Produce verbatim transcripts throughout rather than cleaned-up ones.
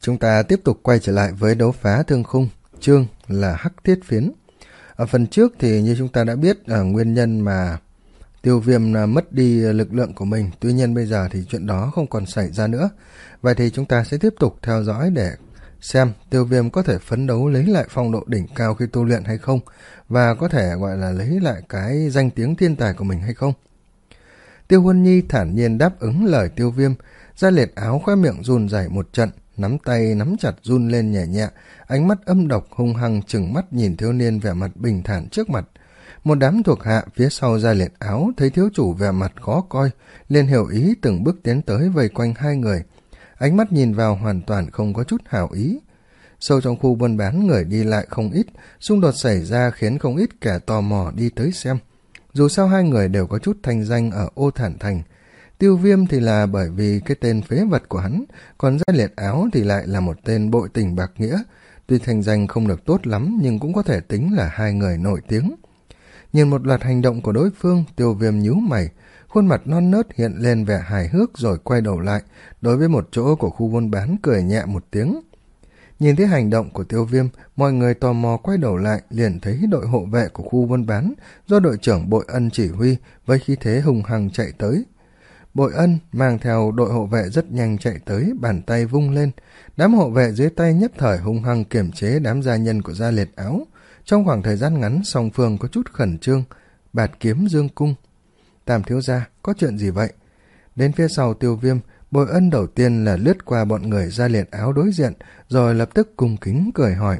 Chúng ta tiếp tục quay trở lại với đấu phá thương khung, chương là Hắc Thiết Phiến. Ở phần trước thì như chúng ta đã biết ở nguyên nhân mà Tiêu Viêm mất đi lực lượng của mình, tuy nhiên bây giờ thì chuyện đó không còn xảy ra nữa. Vậy thì chúng ta sẽ tiếp tục theo dõi để xem Tiêu Viêm có thể phấn đấu lấy lại phong độ đỉnh cao khi tu luyện hay không, và có thể gọi là lấy lại cái danh tiếng thiên tài của mình hay không. Tiêu Huân Nhi thản nhiên đáp ứng lời Tiêu Viêm, Gia Liệt Áo khóe miệng run rẩy một trận, nắm tay nắm chặt run lên nhẹ nhẹ, ánh mắt âm độc hung hăng trừng mắt nhìn thiếu niên vẻ mặt bình thản trước mặt. Một đám thuộc hạ phía sau Gia Liệt Áo thấy thiếu chủ vẻ mặt khó coi, liền hiểu ý từng bước tiến tới vây quanh hai người. Ánh mắt nhìn vào hoàn toàn không có chút hảo ý. Sâu trong khu buôn bán người đi lại không ít, xung đột xảy ra khiến không ít kẻ tò mò đi tới xem. Dù sao hai người đều có chút thanh danh ở Ô Thản Thành. Tiêu Viêm thì là bởi vì cái tên phế vật của hắn, còn Gia Liệt Áo thì lại là một tên bội tình bạc nghĩa. Tuy thanh danh không được tốt lắm nhưng cũng có thể tính là hai người nổi tiếng. Nhìn một loạt hành động của đối phương, Tiêu Viêm nhíu mày, khuôn mặt non nớt hiện lên vẻ hài hước rồi quay đầu lại, đối với một chỗ của khu buôn bán cười nhẹ một tiếng. Nhìn thấy hành động của Tiêu Viêm, mọi người tò mò quay đầu lại, liền thấy đội hộ vệ của khu buôn bán do đội trưởng Bội Ân chỉ huy với khí thế hùng hăng chạy tới. Bội Ân mang theo đội hộ vệ rất nhanh chạy tới, bàn tay vung lên. Đám hộ vệ dưới tay nhất thời hung hăng kiểm chế đám gia nhân của Gia Liệt Áo. Trong khoảng thời gian ngắn, song phương có chút khẩn trương, bạt kiếm dương cung. Tam thiếu gia, có chuyện gì vậy? Đến phía sau Tiêu Viêm, Bội Ân đầu tiên là lướt qua bọn người Gia Liệt Áo đối diện, rồi lập tức cung kính cười hỏi.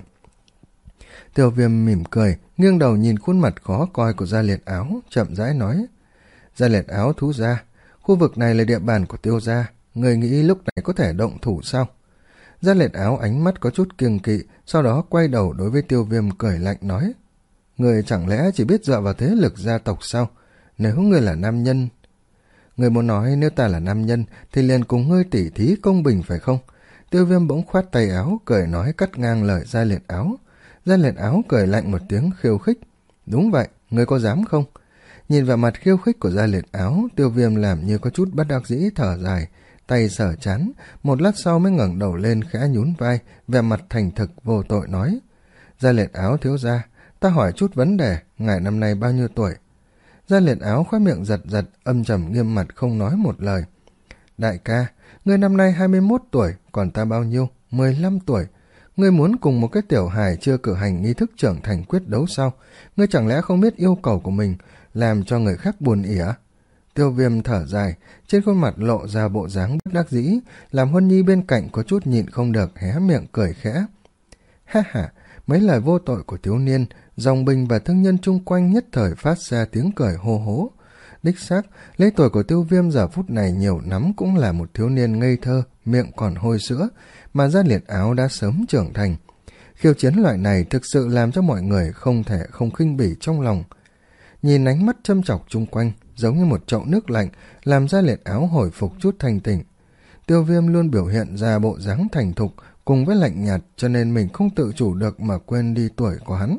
Tiêu Viêm mỉm cười, nghiêng đầu nhìn khuôn mặt khó coi của Gia Liệt Áo, chậm rãi nói. Gia Liệt Áo thú gia, khu vực này là địa bàn của Tiêu gia, người nghĩ lúc này có thể động thủ sao? Gia Liệt Áo ánh mắt có chút kiêng kỵ, sau đó quay đầu đối với Tiêu Viêm cười lạnh nói. Người chẳng lẽ chỉ biết dựa vào thế lực gia tộc sao? Nếu người là nam nhân... Người muốn nói nếu ta là nam nhân thì liền cùng ngươi tỉ thí công bình phải không? Tiêu Viêm bỗng khoát tay áo, cười nói cắt ngang lời Gia Liệt Áo. Gia Liệt Áo cười lạnh một tiếng khiêu khích. Đúng vậy, ngươi có dám không? Nhìn vào mặt khiêu khích của Gia Liệt Áo, Tiêu Viêm làm như có chút bất đắc dĩ thở dài, tay sở chán, một lát sau mới ngẩng đầu lên khẽ nhún vai, vẻ mặt thành thực vô tội nói. Gia Liệt Áo thiếu gia, ta hỏi chút vấn đề, ngài năm nay bao nhiêu tuổi? Gia Liệt Áo khóe miệng giật giật, âm trầm nghiêm mặt không nói một lời. Đại ca, ngươi năm nay hai mươi mốt tuổi, còn ta bao nhiêu? mười lăm tuổi. Ngươi muốn cùng một cái tiểu hài chưa cử hành nghi thức trưởng thành quyết đấu sao? Ngươi chẳng lẽ không biết yêu cầu của mình, làm cho người khác buồn ỉa? Tiêu Viêm thở dài, trên khuôn mặt lộ ra bộ dáng bất đắc dĩ, làm Huân Nhi bên cạnh có chút nhịn không được hé miệng cười khẽ. Ha ha, mấy lời vô tội của thiếu niên, dòng binh và thương nhân chung quanh nhất thời phát ra tiếng cười hô hố. Đích xác, lấy tuổi của Tiêu Viêm giờ phút này nhiều lắm cũng là một thiếu niên ngây thơ, miệng còn hôi sữa, mà Gia Liệt Áo đã sớm trưởng thành. Khiêu chiến loại này thực sự làm cho mọi người không thể không khinh bỉ trong lòng. Nhìn ánh mắt châm chọc chung quanh, giống như một chậu nước lạnh, làm Gia Liệt Áo hồi phục chút thanh tỉnh. Tiêu Viêm luôn biểu hiện ra bộ dáng thành thục cùng với lạnh nhạt, cho nên mình không tự chủ được mà quên đi tuổi của hắn.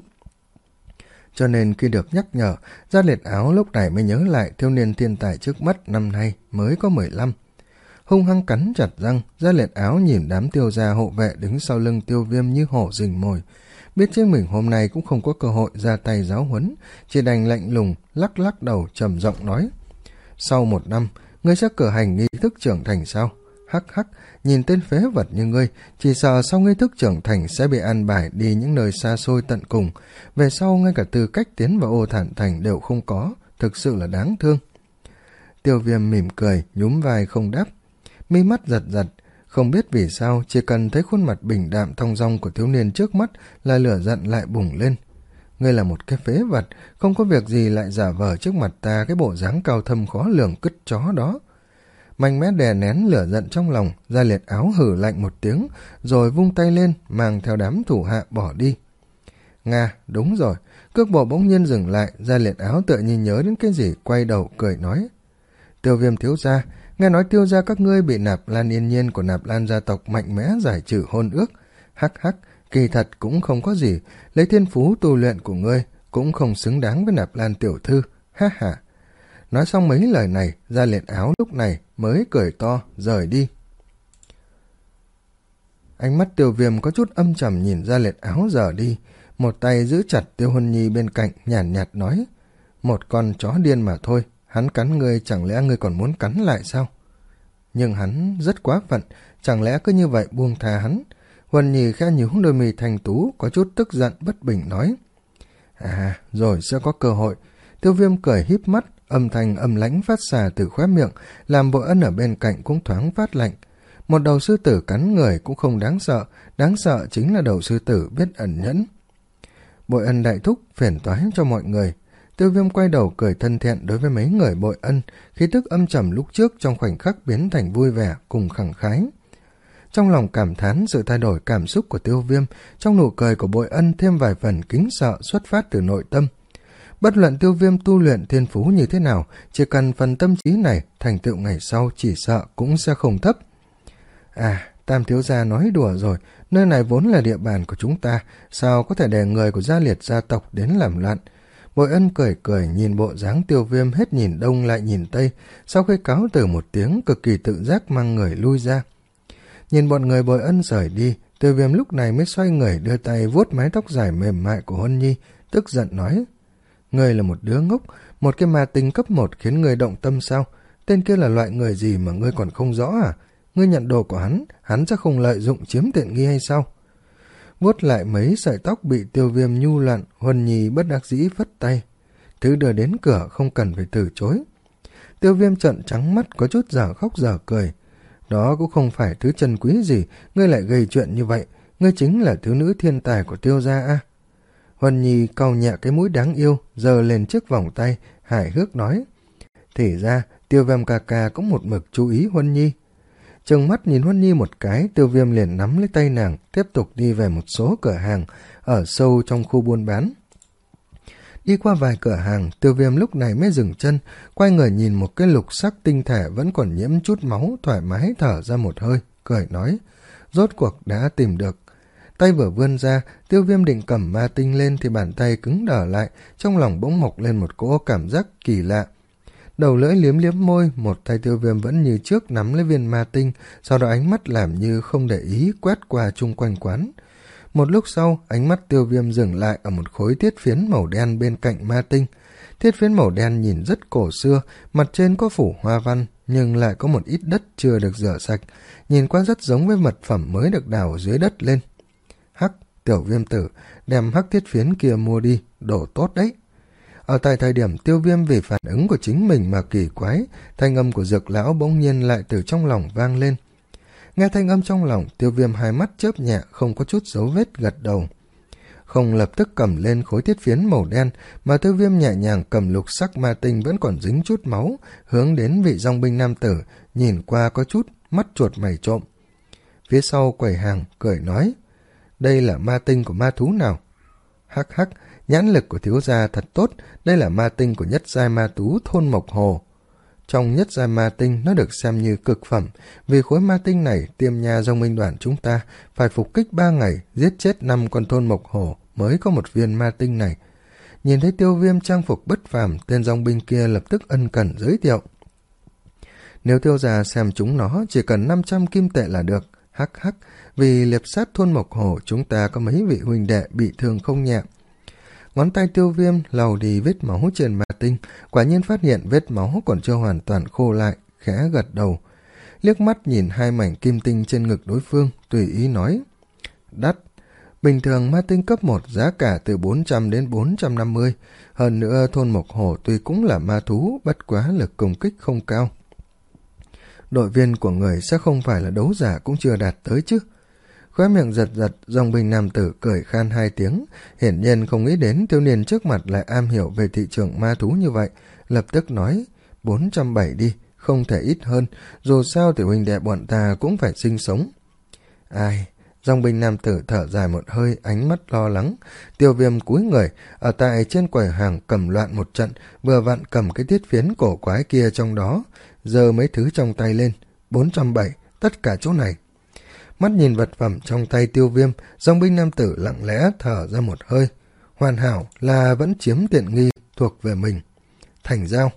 Cho nên khi được nhắc nhở, Gia Liệt Áo lúc này mới nhớ lại thiếu niên thiên tài trước mắt năm nay mới có mười lăm. Hung hăng cắn chặt răng, Gia Liệt Áo nhìn đám Tiêu gia hộ vệ đứng sau lưng Tiêu Viêm như hổ rình mồi. Biết chính mình hôm nay cũng không có cơ hội ra tay giáo huấn, chỉ đành lạnh lùng, lắc lắc đầu trầm giọng nói. Sau một năm, ngươi sẽ cử hành nghi thức trưởng thành sao? Hắc hắc, nhìn tên phế vật như ngươi, chỉ sợ sau nghi thức trưởng thành sẽ bị an bài đi những nơi xa xôi tận cùng. Về sau ngay cả tư cách tiến vào Ô Thản Thành đều không có, thực sự là đáng thương. Tiêu Viêm mỉm cười, nhúm vai không đáp. Mi mắt giật giật, không biết vì sao chỉ cần thấy khuôn mặt bình đạm thong dong của thiếu niên trước mắt là lửa giận lại bùng lên. Ngươi là một cái phế vật, không có việc gì lại giả vờ trước mặt ta cái bộ dáng cao thâm khó lường cứt chó đó. Mạnh mẽ đè nén lửa giận trong lòng, Gia Liệt Áo hử lạnh một tiếng, rồi vung tay lên, mang theo đám thủ hạ bỏ đi. Nga, đúng rồi, cước bộ bỗng nhiên dừng lại, Gia Liệt Áo tựa như nhớ đến cái gì, quay đầu cười nói. Tiêu Viêm thiếu gia, nghe nói Tiêu gia các ngươi bị Nạp Lan Yên Nhiên của Nạp Lan gia tộc mạnh mẽ giải trừ hôn ước. Hắc hắc, kỳ thật cũng không có gì, lấy thiên phú tu luyện của ngươi cũng không xứng đáng với Nạp Lan tiểu thư, ha ha. Nói xong mấy lời này, Gia Liệt Áo lúc này mới cười to, rời đi. Ánh mắt Tiêu Viêm có chút âm trầm nhìn ra lệt áo dở đi, một tay giữ chặt Tiêu Huân Nhi bên cạnh, nhàn nhạt, nhạt nói, một con chó điên mà thôi, hắn cắn ngươi chẳng lẽ ngươi còn muốn cắn lại sao? Nhưng hắn rất quá phận, chẳng lẽ cứ như vậy buông tha hắn? Huân Nhi khẽ nhíu đôi mì thanh tú, có chút tức giận bất bình nói, à, rồi sẽ có cơ hội. Tiêu Viêm cười híp mắt, âm thanh âm lãnh phát xà từ khóe miệng, làm Bội Ân ở bên cạnh cũng thoáng phát lạnh. Một đầu sư tử cắn người cũng không đáng sợ, đáng sợ chính là đầu sư tử biết ẩn nhẫn. Bội Ân đại thúc phiền toái cho mọi người. Tiêu Viêm quay đầu cười thân thiện đối với mấy người Bội Ân, khí tức âm trầm lúc trước trong khoảnh khắc biến thành vui vẻ cùng khẳng khái. Trong lòng cảm thán sự thay đổi cảm xúc của Tiêu Viêm, trong nụ cười của Bội Ân thêm vài phần kính sợ xuất phát từ nội tâm. Bất luận Tiêu Viêm tu luyện thiên phú như thế nào, chỉ cần phần tâm trí này, thành tựu ngày sau chỉ sợ cũng sẽ không thấp. À, Tam thiếu gia nói đùa rồi, nơi này vốn là địa bàn của chúng ta, sao có thể để người của gia liệt gia tộc đến làm loạn. Bội Ân cười cười nhìn bộ dáng Tiêu Viêm hết nhìn đông lại nhìn tây, sau khi cáo từ một tiếng cực kỳ tự giác mang người lui ra. Nhìn bọn người Bội Ân rời đi, Tiêu Viêm lúc này mới xoay người đưa tay vuốt mái tóc dài mềm mại của Huân Nhi, tức giận nói, ngươi là một đứa ngốc, một cái ma tinh cấp một khiến ngươi động tâm sao? Tên kia là loại người gì mà ngươi còn không rõ à? Ngươi nhận đồ của hắn, hắn sẽ không lợi dụng chiếm tiện nghi hay sao? Vuốt lại mấy sợi tóc bị Tiêu Viêm nhu loạn, Huân Nhi bất đắc dĩ phất tay. Thứ đưa đến cửa không cần phải từ chối. Tiêu Viêm trợn trắng mắt có chút dở khóc dở cười. Đó cũng không phải thứ chân quý gì, ngươi lại gây chuyện như vậy, ngươi chính là thiếu nữ thiên tài của Tiêu gia à? Huân Nhi cau nhẹ cái mũi đáng yêu, giơ lên chiếc vòng tay, hài hước nói. Thì ra, Tiêu Viêm ca ca cũng một mực chú ý Huân Nhi. Trừng mắt nhìn Huân Nhi một cái, Tiêu Viêm liền nắm lấy tay nàng, tiếp tục đi về một số cửa hàng, ở sâu trong khu buôn bán. Đi qua vài cửa hàng, Tiêu Viêm lúc này mới dừng chân, quay người nhìn một cái lục sắc tinh thể vẫn còn nhiễm chút máu, thoải mái thở ra một hơi, cười nói, rốt cuộc đã tìm được. Tay vừa vươn ra, Tiêu Viêm định cầm ma tinh lên thì bàn tay cứng đờ lại, trong lòng bỗng mọc lên một cỗ cảm giác kỳ lạ. Đầu lưỡi liếm liếm môi, một tay Tiêu Viêm vẫn như trước nắm lấy viên ma tinh, sau đó ánh mắt làm như không để ý quét qua chung quanh quán. Một lúc sau, ánh mắt Tiêu Viêm dừng lại ở một khối thiết phiến màu đen bên cạnh ma tinh. Thiết phiến màu đen nhìn rất cổ xưa, mặt trên có phủ hoa văn, nhưng lại có một ít đất chưa được rửa sạch, nhìn qua rất giống với vật phẩm mới được đào ở dưới đất lên. Hắc, Tiểu Viêm tử, đem hắc thiết phiến kia mua đi, đồ tốt đấy. Ở tại thời điểm Tiêu Viêm vì phản ứng của chính mình mà kỳ quái, thanh âm của Dược lão bỗng nhiên lại từ trong lòng vang lên. Nghe thanh âm trong lòng, Tiêu Viêm hai mắt chớp nhẹ, không có chút dấu vết gật đầu. Không lập tức cầm lên khối thiết phiến màu đen, mà Tiêu Viêm nhẹ nhàng cầm lục sắc ma tinh vẫn còn dính chút máu, hướng đến vị dòng binh nam tử, nhìn qua có chút mắt chuột mày trộm. Phía sau quầy hàng cười nói, đây là ma tinh của ma thú nào? Hắc hắc, nhãn lực của thiếu gia thật tốt, đây là ma tinh của nhất giai ma thú thôn Mộc Hồ. Trong nhất giai ma tinh nó được xem như cực phẩm, vì khối ma tinh này Tiêm Nha dòng binh đoàn chúng ta phải phục kích ba ngày, giết chết năm con thôn Mộc Hồ mới có một viên ma tinh này. Nhìn thấy Tiêu Viêm trang phục bất phàm, tên dòng binh kia lập tức ân cần giới thiệu. Nếu tiêu gia xem chúng nó chỉ cần năm trăm kim tệ là được, hắc hắc, vì liệp sát thôn Mộc Hồ chúng ta có mấy vị huynh đệ bị thương không nhẹ. Ngón tay Tiêu Viêm lau đi vết máu trên ma tinh, quả nhiên phát hiện vết máu còn chưa hoàn toàn khô lại, khẽ gật đầu. Liếc mắt nhìn hai mảnh kim tinh trên ngực đối phương, tùy ý nói. Đắt, bình thường ma tinh cấp một giá cả từ bốn trăm đến bốn trăm năm mươi, hơn nữa thôn Mộc Hồ tuy cũng là ma thú, bất quá lực công kích không cao. Đội viên của người sẽ không phải là đấu giả cũng chưa đạt tới chứ. Khóe miệng giật giật, dòng binh nam tử cười khan hai tiếng, hiển nhiên không nghĩ đến thiếu niên trước mặt lại am hiểu về thị trường ma thú như vậy, lập tức nói, bốn trăm bảy đi, không thể ít hơn, dù sao thì huynh đệ bọn ta cũng phải sinh sống. Ai, dòng binh nam tử thở dài một hơi, ánh mắt lo lắng, Tiêu Viêm cúi người, ở tại trên quầy hàng cầm loạn một trận, vừa vặn cầm cái thiết phiến cổ quái kia trong đó, giơ mấy thứ trong tay lên, bốn trăm bảy, tất cả chỗ này. Mắt nhìn vật phẩm trong tay Tiêu Viêm, dòng binh nam tử lặng lẽ thở ra một hơi. Hoàn hảo là vẫn chiếm tiện nghi thuộc về mình. Thành giao.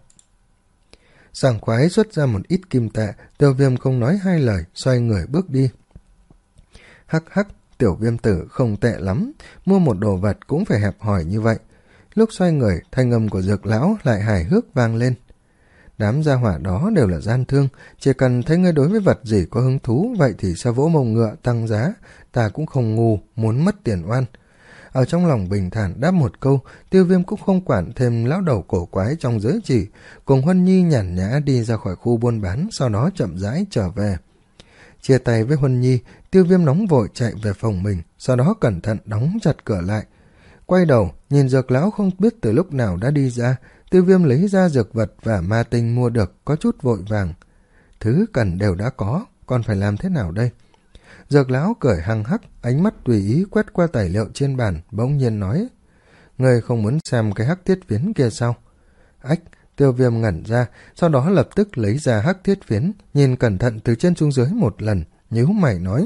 Sảng khoái xuất ra một ít kim tệ, Tiêu Viêm không nói hai lời, xoay người bước đi. Hắc hắc, tiểu viêm tử không tệ lắm, mua một đồ vật cũng phải hẹp hòi như vậy. Lúc xoay người, thanh âm của Dược lão lại hài hước vang lên. Đám gia hỏa đó đều là gian thương, chỉ cần thấy ngươi đối với vật gì có hứng thú, vậy thì sẽ vỗ mông ngựa tăng giá, ta cũng không ngu, muốn mất tiền oan. Ở trong lòng bình thản đáp một câu, Tiêu Viêm cũng không quản thêm lão đầu cổ quái trong giới chỉ, cùng Huân Nhi nhàn nhã đi ra khỏi khu buôn bán, sau đó chậm rãi trở về. Chia tay với Huân Nhi, Tiêu Viêm nóng vội chạy về phòng mình, sau đó cẩn thận đóng chặt cửa lại. Quay đầu, nhìn Dược lão không biết từ lúc nào đã đi ra, Tiêu Viêm lấy ra dược vật và ma tinh mua được, có chút vội vàng. Thứ cần đều đã có, còn phải làm thế nào đây? Dược lão cười hăng hắc, ánh mắt tùy ý quét qua tài liệu trên bàn, bỗng nhiên nói. Ngươi không muốn xem cái hắc thiết phiến kia sao? Ách, Tiêu Viêm ngẩn ra, sau đó lập tức lấy ra hắc thiết phiến, nhìn cẩn thận từ trên xuống dưới một lần, nhíu mày nói.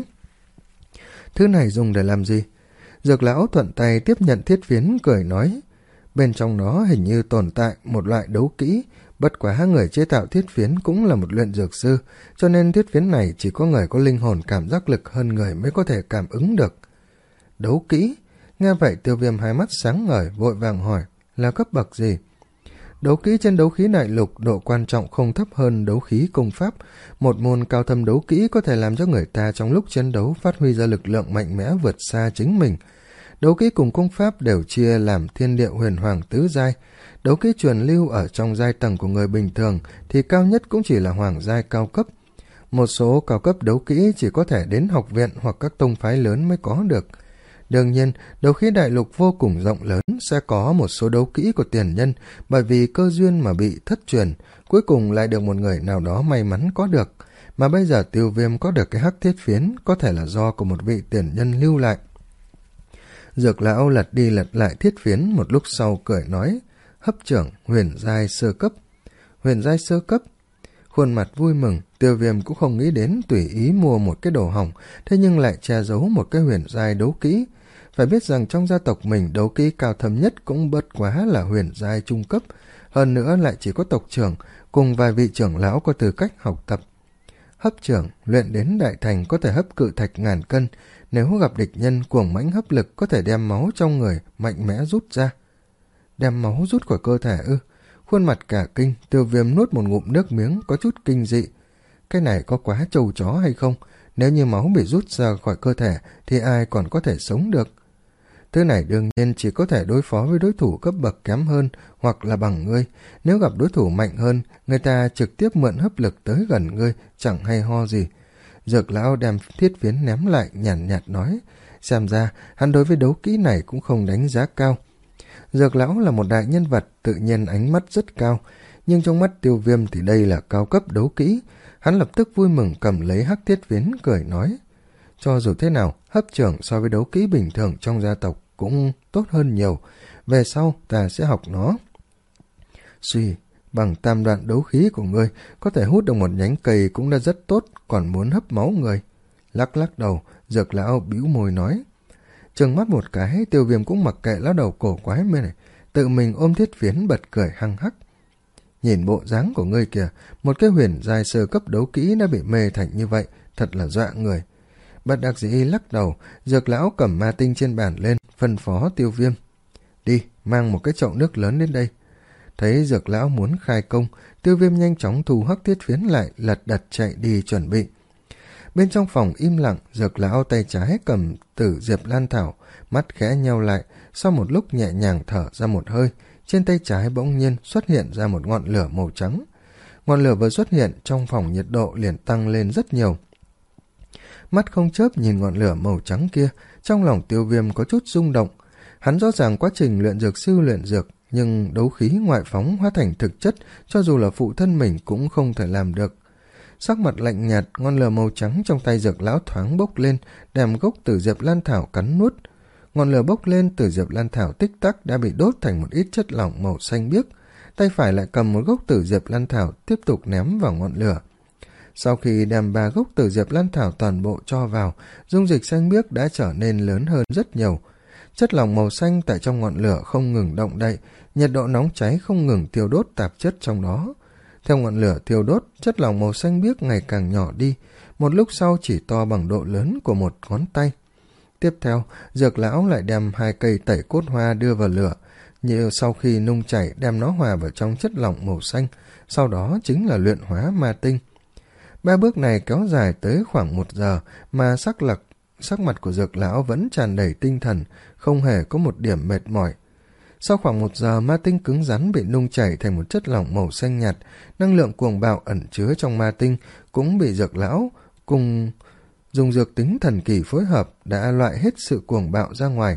Thứ này dùng để làm gì? Dược lão thuận tay tiếp nhận thiết phiến, cười nói. Bên trong nó hình như tồn tại một loại đấu kỹ, bất quá người chế tạo thiết phiến cũng là một luyện dược sư, cho nên thiết phiến này chỉ có người có linh hồn cảm giác lực hơn người mới có thể cảm ứng được. Đấu kỹ? Nghe vậy Tiêu Viêm hai mắt sáng ngời, vội vàng hỏi, là cấp bậc gì? Đấu kỹ trên đấu khí đại lục độ quan trọng không thấp hơn đấu khí công pháp. Một môn cao thâm đấu kỹ có thể làm cho người ta trong lúc chiến đấu phát huy ra lực lượng mạnh mẽ vượt xa chính mình. Đấu kỹ cùng công pháp đều chia làm thiên địa huyền hoàng tứ giai. Đấu kỹ truyền lưu ở trong giai tầng của người bình thường thì cao nhất cũng chỉ là hoàng giai cao cấp. Một số cao cấp đấu kỹ chỉ có thể đến học viện hoặc các tông phái lớn mới có được. Đương nhiên, đấu khí đại lục vô cùng rộng lớn, sẽ có một số đấu kỹ của tiền nhân bởi vì cơ duyên mà bị thất truyền, cuối cùng lại được một người nào đó may mắn có được. Mà bây giờ Tiêu Viêm có được cái hắc thiết phiến có thể là do của một vị tiền nhân lưu lại. Dược lão lật đi lật lại thiết phiến, một lúc sau cười nói, hấp trưởng huyền giai sơ cấp. Huyền giai sơ cấp? Khuôn mặt vui mừng, Tiêu Viêm cũng không nghĩ đến tùy ý mua một cái đồ hỏng, thế nhưng lại che giấu một cái huyền giai đấu kỹ. Phải biết rằng trong gia tộc mình đấu kỹ cao thâm nhất cũng bất quá là huyền giai trung cấp, hơn nữa lại chỉ có tộc trưởng cùng vài vị trưởng lão có tư cách học tập. Hấp trưởng luyện đến đại thành có thể hấp cự thạch ngàn cân, nếu gặp địch nhân cuồng mãnh hấp lực có thể đem máu trong người mạnh mẽ rút ra. Đem máu rút khỏi cơ thể ư? Khuôn mặt cả kinh, Tiêu Viêm nuốt một ngụm nước miếng có chút kinh dị. Cái này có quá trâu chó hay không? Nếu như máu bị rút ra khỏi cơ thể thì ai còn có thể sống được? Thứ này đương nhiên chỉ có thể đối phó với đối thủ cấp bậc kém hơn hoặc là bằng ngươi. Nếu gặp đối thủ mạnh hơn, người ta trực tiếp mượn hấp lực tới gần ngươi, chẳng hay ho gì. Dược lão đem thiết phiến ném lại, nhàn nhạt, nhạt nói, xem ra hắn đối với đấu kỹ này cũng không đánh giá cao. Dược lão là một đại nhân vật, tự nhiên ánh mắt rất cao, nhưng trong mắt Tiêu Viêm thì đây là cao cấp đấu kỹ. Hắn lập tức vui mừng cầm lấy hắc thiết phiến, cười nói, cho dù thế nào, hấp trưởng so với đấu kỹ bình thường trong gia tộc cũng tốt hơn nhiều, về sau ta sẽ học nó. Suy, bằng tam đoạn đấu khí của ngươi, có thể hút được một nhánh cây cũng đã rất tốt, còn muốn hấp máu người. Lắc lắc đầu, Dược lão bĩu môi nói. Trừng mắt một cái, Tiêu Viêm cũng mặc kệ lão đầu cổ quái mê này, tự mình ôm thiết phiến bật cười hăng hắc. Nhìn bộ dáng của ngươi kìa, một cái huyền giai sơ cấp đấu kỹ đã bị mê thành như vậy, thật là dọa người. Bất đắc dĩ lắc đầu, Dược lão cầm ma tinh trên bàn lên, phân phó Tiêu Viêm. Đi, mang một cái chậu nước lớn đến đây. Thấy Dược lão muốn khai công, Tiêu Viêm nhanh chóng thu hắc thiết phiến lại, lật đật chạy đi chuẩn bị. Bên trong phòng im lặng, Dược lão tay trái cầm tử diệp lan thảo, mắt khẽ nheo lại, sau một lúc nhẹ nhàng thở ra một hơi, trên tay trái bỗng nhiên xuất hiện ra một ngọn lửa màu trắng. Ngọn lửa vừa xuất hiện, trong phòng nhiệt độ liền tăng lên rất nhiều. Mắt không chớp nhìn ngọn lửa màu trắng kia, trong lòng Tiêu Viêm có chút rung động. Hắn rõ ràng quá trình luyện dược sư luyện dược, nhưng đấu khí ngoại phóng hóa thành thực chất, cho dù là phụ thân mình cũng không thể làm được. Sắc mặt lạnh nhạt, ngọn lửa màu trắng trong tay Dược lão thoáng bốc lên, đem gốc tử diệp lan thảo cắn nuốt. Ngọn lửa bốc lên, tử diệp lan thảo tích tắc đã bị đốt thành một ít chất lỏng màu xanh biếc. Tay phải lại cầm một gốc tử diệp lan thảo tiếp tục ném vào ngọn lửa. Sau khi đem ba gốc tử diệp lan thảo toàn bộ cho vào, dung dịch xanh biếc đã trở nên lớn hơn rất nhiều. Chất lỏng màu xanh tại trong ngọn lửa không ngừng động đậy, nhiệt độ nóng cháy không ngừng tiêu đốt tạp chất trong đó. Theo ngọn lửa thiêu đốt, chất lỏng màu xanh biếc ngày càng nhỏ đi, một lúc sau chỉ to bằng độ lớn của một ngón tay. Tiếp theo, Dược lão lại đem hai cây tẩy cốt hoa đưa vào lửa, như sau khi nung chảy đem nó hòa vào trong chất lỏng màu xanh, sau đó chính là luyện hóa ma tinh. Ba bước này kéo dài tới khoảng một giờ, mà sắc lặc, sắc mặt của Dược lão vẫn tràn đầy tinh thần, không hề có một điểm mệt mỏi. Sau khoảng một giờ, ma tinh cứng rắn bị nung chảy thành một chất lỏng màu xanh nhạt, năng lượng cuồng bạo ẩn chứa trong ma tinh cũng bị Dược lão cùng dùng dược tính thần kỳ phối hợp đã loại hết sự cuồng bạo ra ngoài.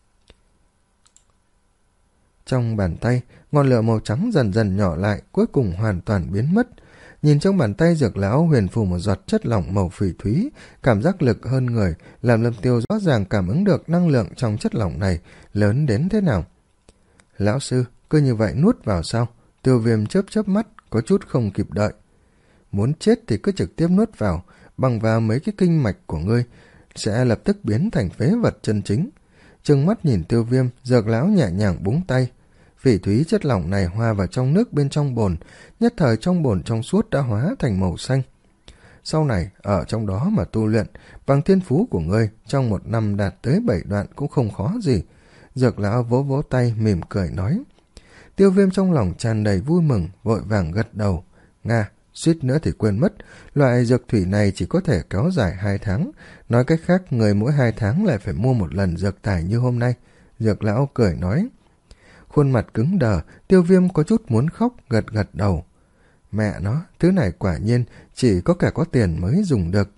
Trong bàn tay, ngọn lửa màu trắng dần dần nhỏ lại, cuối cùng hoàn toàn biến mất. Nhìn trong bàn tay Dược lão huyền phù một giọt chất lỏng màu phỉ thúy, cảm giác lực hơn người, làm Lâm Tiêu rõ ràng cảm ứng được năng lượng trong chất lỏng này lớn đến thế nào. Lão sư, cứ như vậy nuốt vào sao? Tiêu Viêm chớp chớp mắt, có chút không kịp đợi. Muốn chết thì cứ trực tiếp nuốt vào, bằng vào mấy cái kinh mạch của ngươi, sẽ lập tức biến thành phế vật chân chính. Trừng mắt nhìn Tiêu Viêm, Dược lão nhẹ nhàng búng tay. Phỉ thúy chất lỏng này hòa vào trong nước bên trong bồn, nhất thời trong bồn trong suốt đã hóa thành màu xanh. Sau này, ở trong đó mà tu luyện, bằng thiên phú của ngươi, trong một năm đạt tới bảy đoạn cũng không khó gì. Dược lão vỗ vỗ tay, mỉm cười nói. Tiêu Viêm trong lòng tràn đầy vui mừng, vội vàng gật đầu. Nga, suýt nữa thì quên mất, loại dược thủy này chỉ có thể kéo dài hai tháng. Nói cách khác, người mỗi hai tháng lại phải mua một lần dược tài như hôm nay. Dược lão cười nói. Khuôn mặt cứng đờ, Tiêu Viêm có chút muốn khóc, gật gật đầu. Mẹ nó, thứ này quả nhiên chỉ có cả có tiền mới dùng được.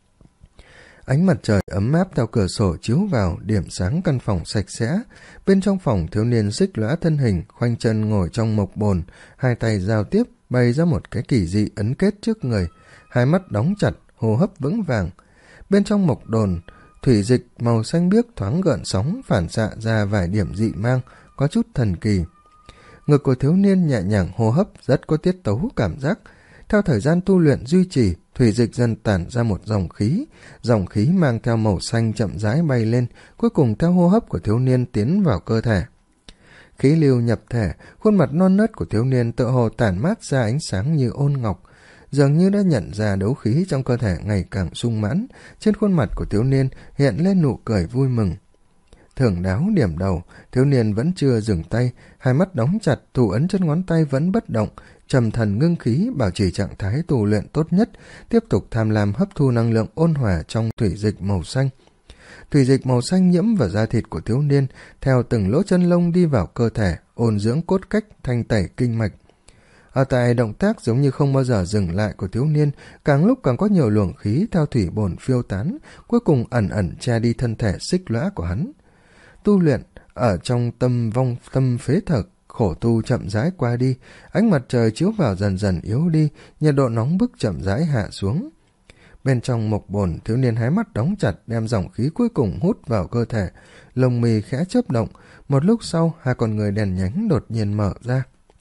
Ánh mặt trời ấm áp theo cửa sổ chiếu vào, điểm sáng căn phòng sạch sẽ. Bên trong phòng, thiếu niên xích lõa thân hình, khoanh chân ngồi trong mộc bồn, hai tay giao tiếp, bày ra một cái kỳ dị ấn kết trước người, hai mắt đóng chặt, hô hấp vững vàng. Bên trong mộc đồn, thủy dịch màu xanh biếc thoáng gợn sóng, phản xạ ra vài điểm dị mang, có chút thần kỳ. Ngực của thiếu niên nhẹ nhàng hô hấp, rất có tiết tấu cảm giác. Theo thời gian tu luyện duy trì, thủy dịch dần tản ra một dòng khí, dòng khí mang theo màu xanh chậm rãi bay lên, cuối cùng theo hô hấp của thiếu niên tiến vào cơ thể. Khí lưu nhập thể, khuôn mặt non nớt của thiếu niên tựa hồ tản mát ra ánh sáng như ôn ngọc, dường như đã nhận ra đấu khí trong cơ thể ngày càng sung mãn. Trên khuôn mặt của thiếu niên hiện lên nụ cười vui mừng. Thưởng đáo điểm đầu, thiếu niên vẫn chưa dừng tay, hai mắt đóng chặt, thủ ấn trên ngón tay vẫn bất động, trầm thần ngưng khí, bảo trì trạng thái tu luyện tốt nhất, tiếp tục tham lam hấp thu năng lượng ôn hòa trong thủy dịch màu xanh. Thủy dịch màu xanh nhiễm vào da thịt của thiếu niên, theo từng lỗ chân lông đi vào cơ thể, ôn dưỡng cốt cách, thanh tẩy kinh mạch. Ở tại động tác giống như không bao giờ dừng lại của thiếu niên, càng lúc càng có nhiều luồng khí theo thủy bồn phiêu tán, cuối cùng ẩn ẩn che đi thân thể xích lõa của hắn. Tu luyện ở trong tâm vong tâm phế thực, khổ tu chậm rãi qua đi, ánh mặt trời chiếu vào dần dần yếu đi, nhiệt độ nóng bức chậm rãi hạ xuống. Bên trong mộc bồn, thiếu niên hái mắt đóng chặt, đem dòng khí cuối cùng hút vào cơ thể, lông mi khẽ chớp động, một lúc sau hai con người đèn nhánh đột nhiên mở ra.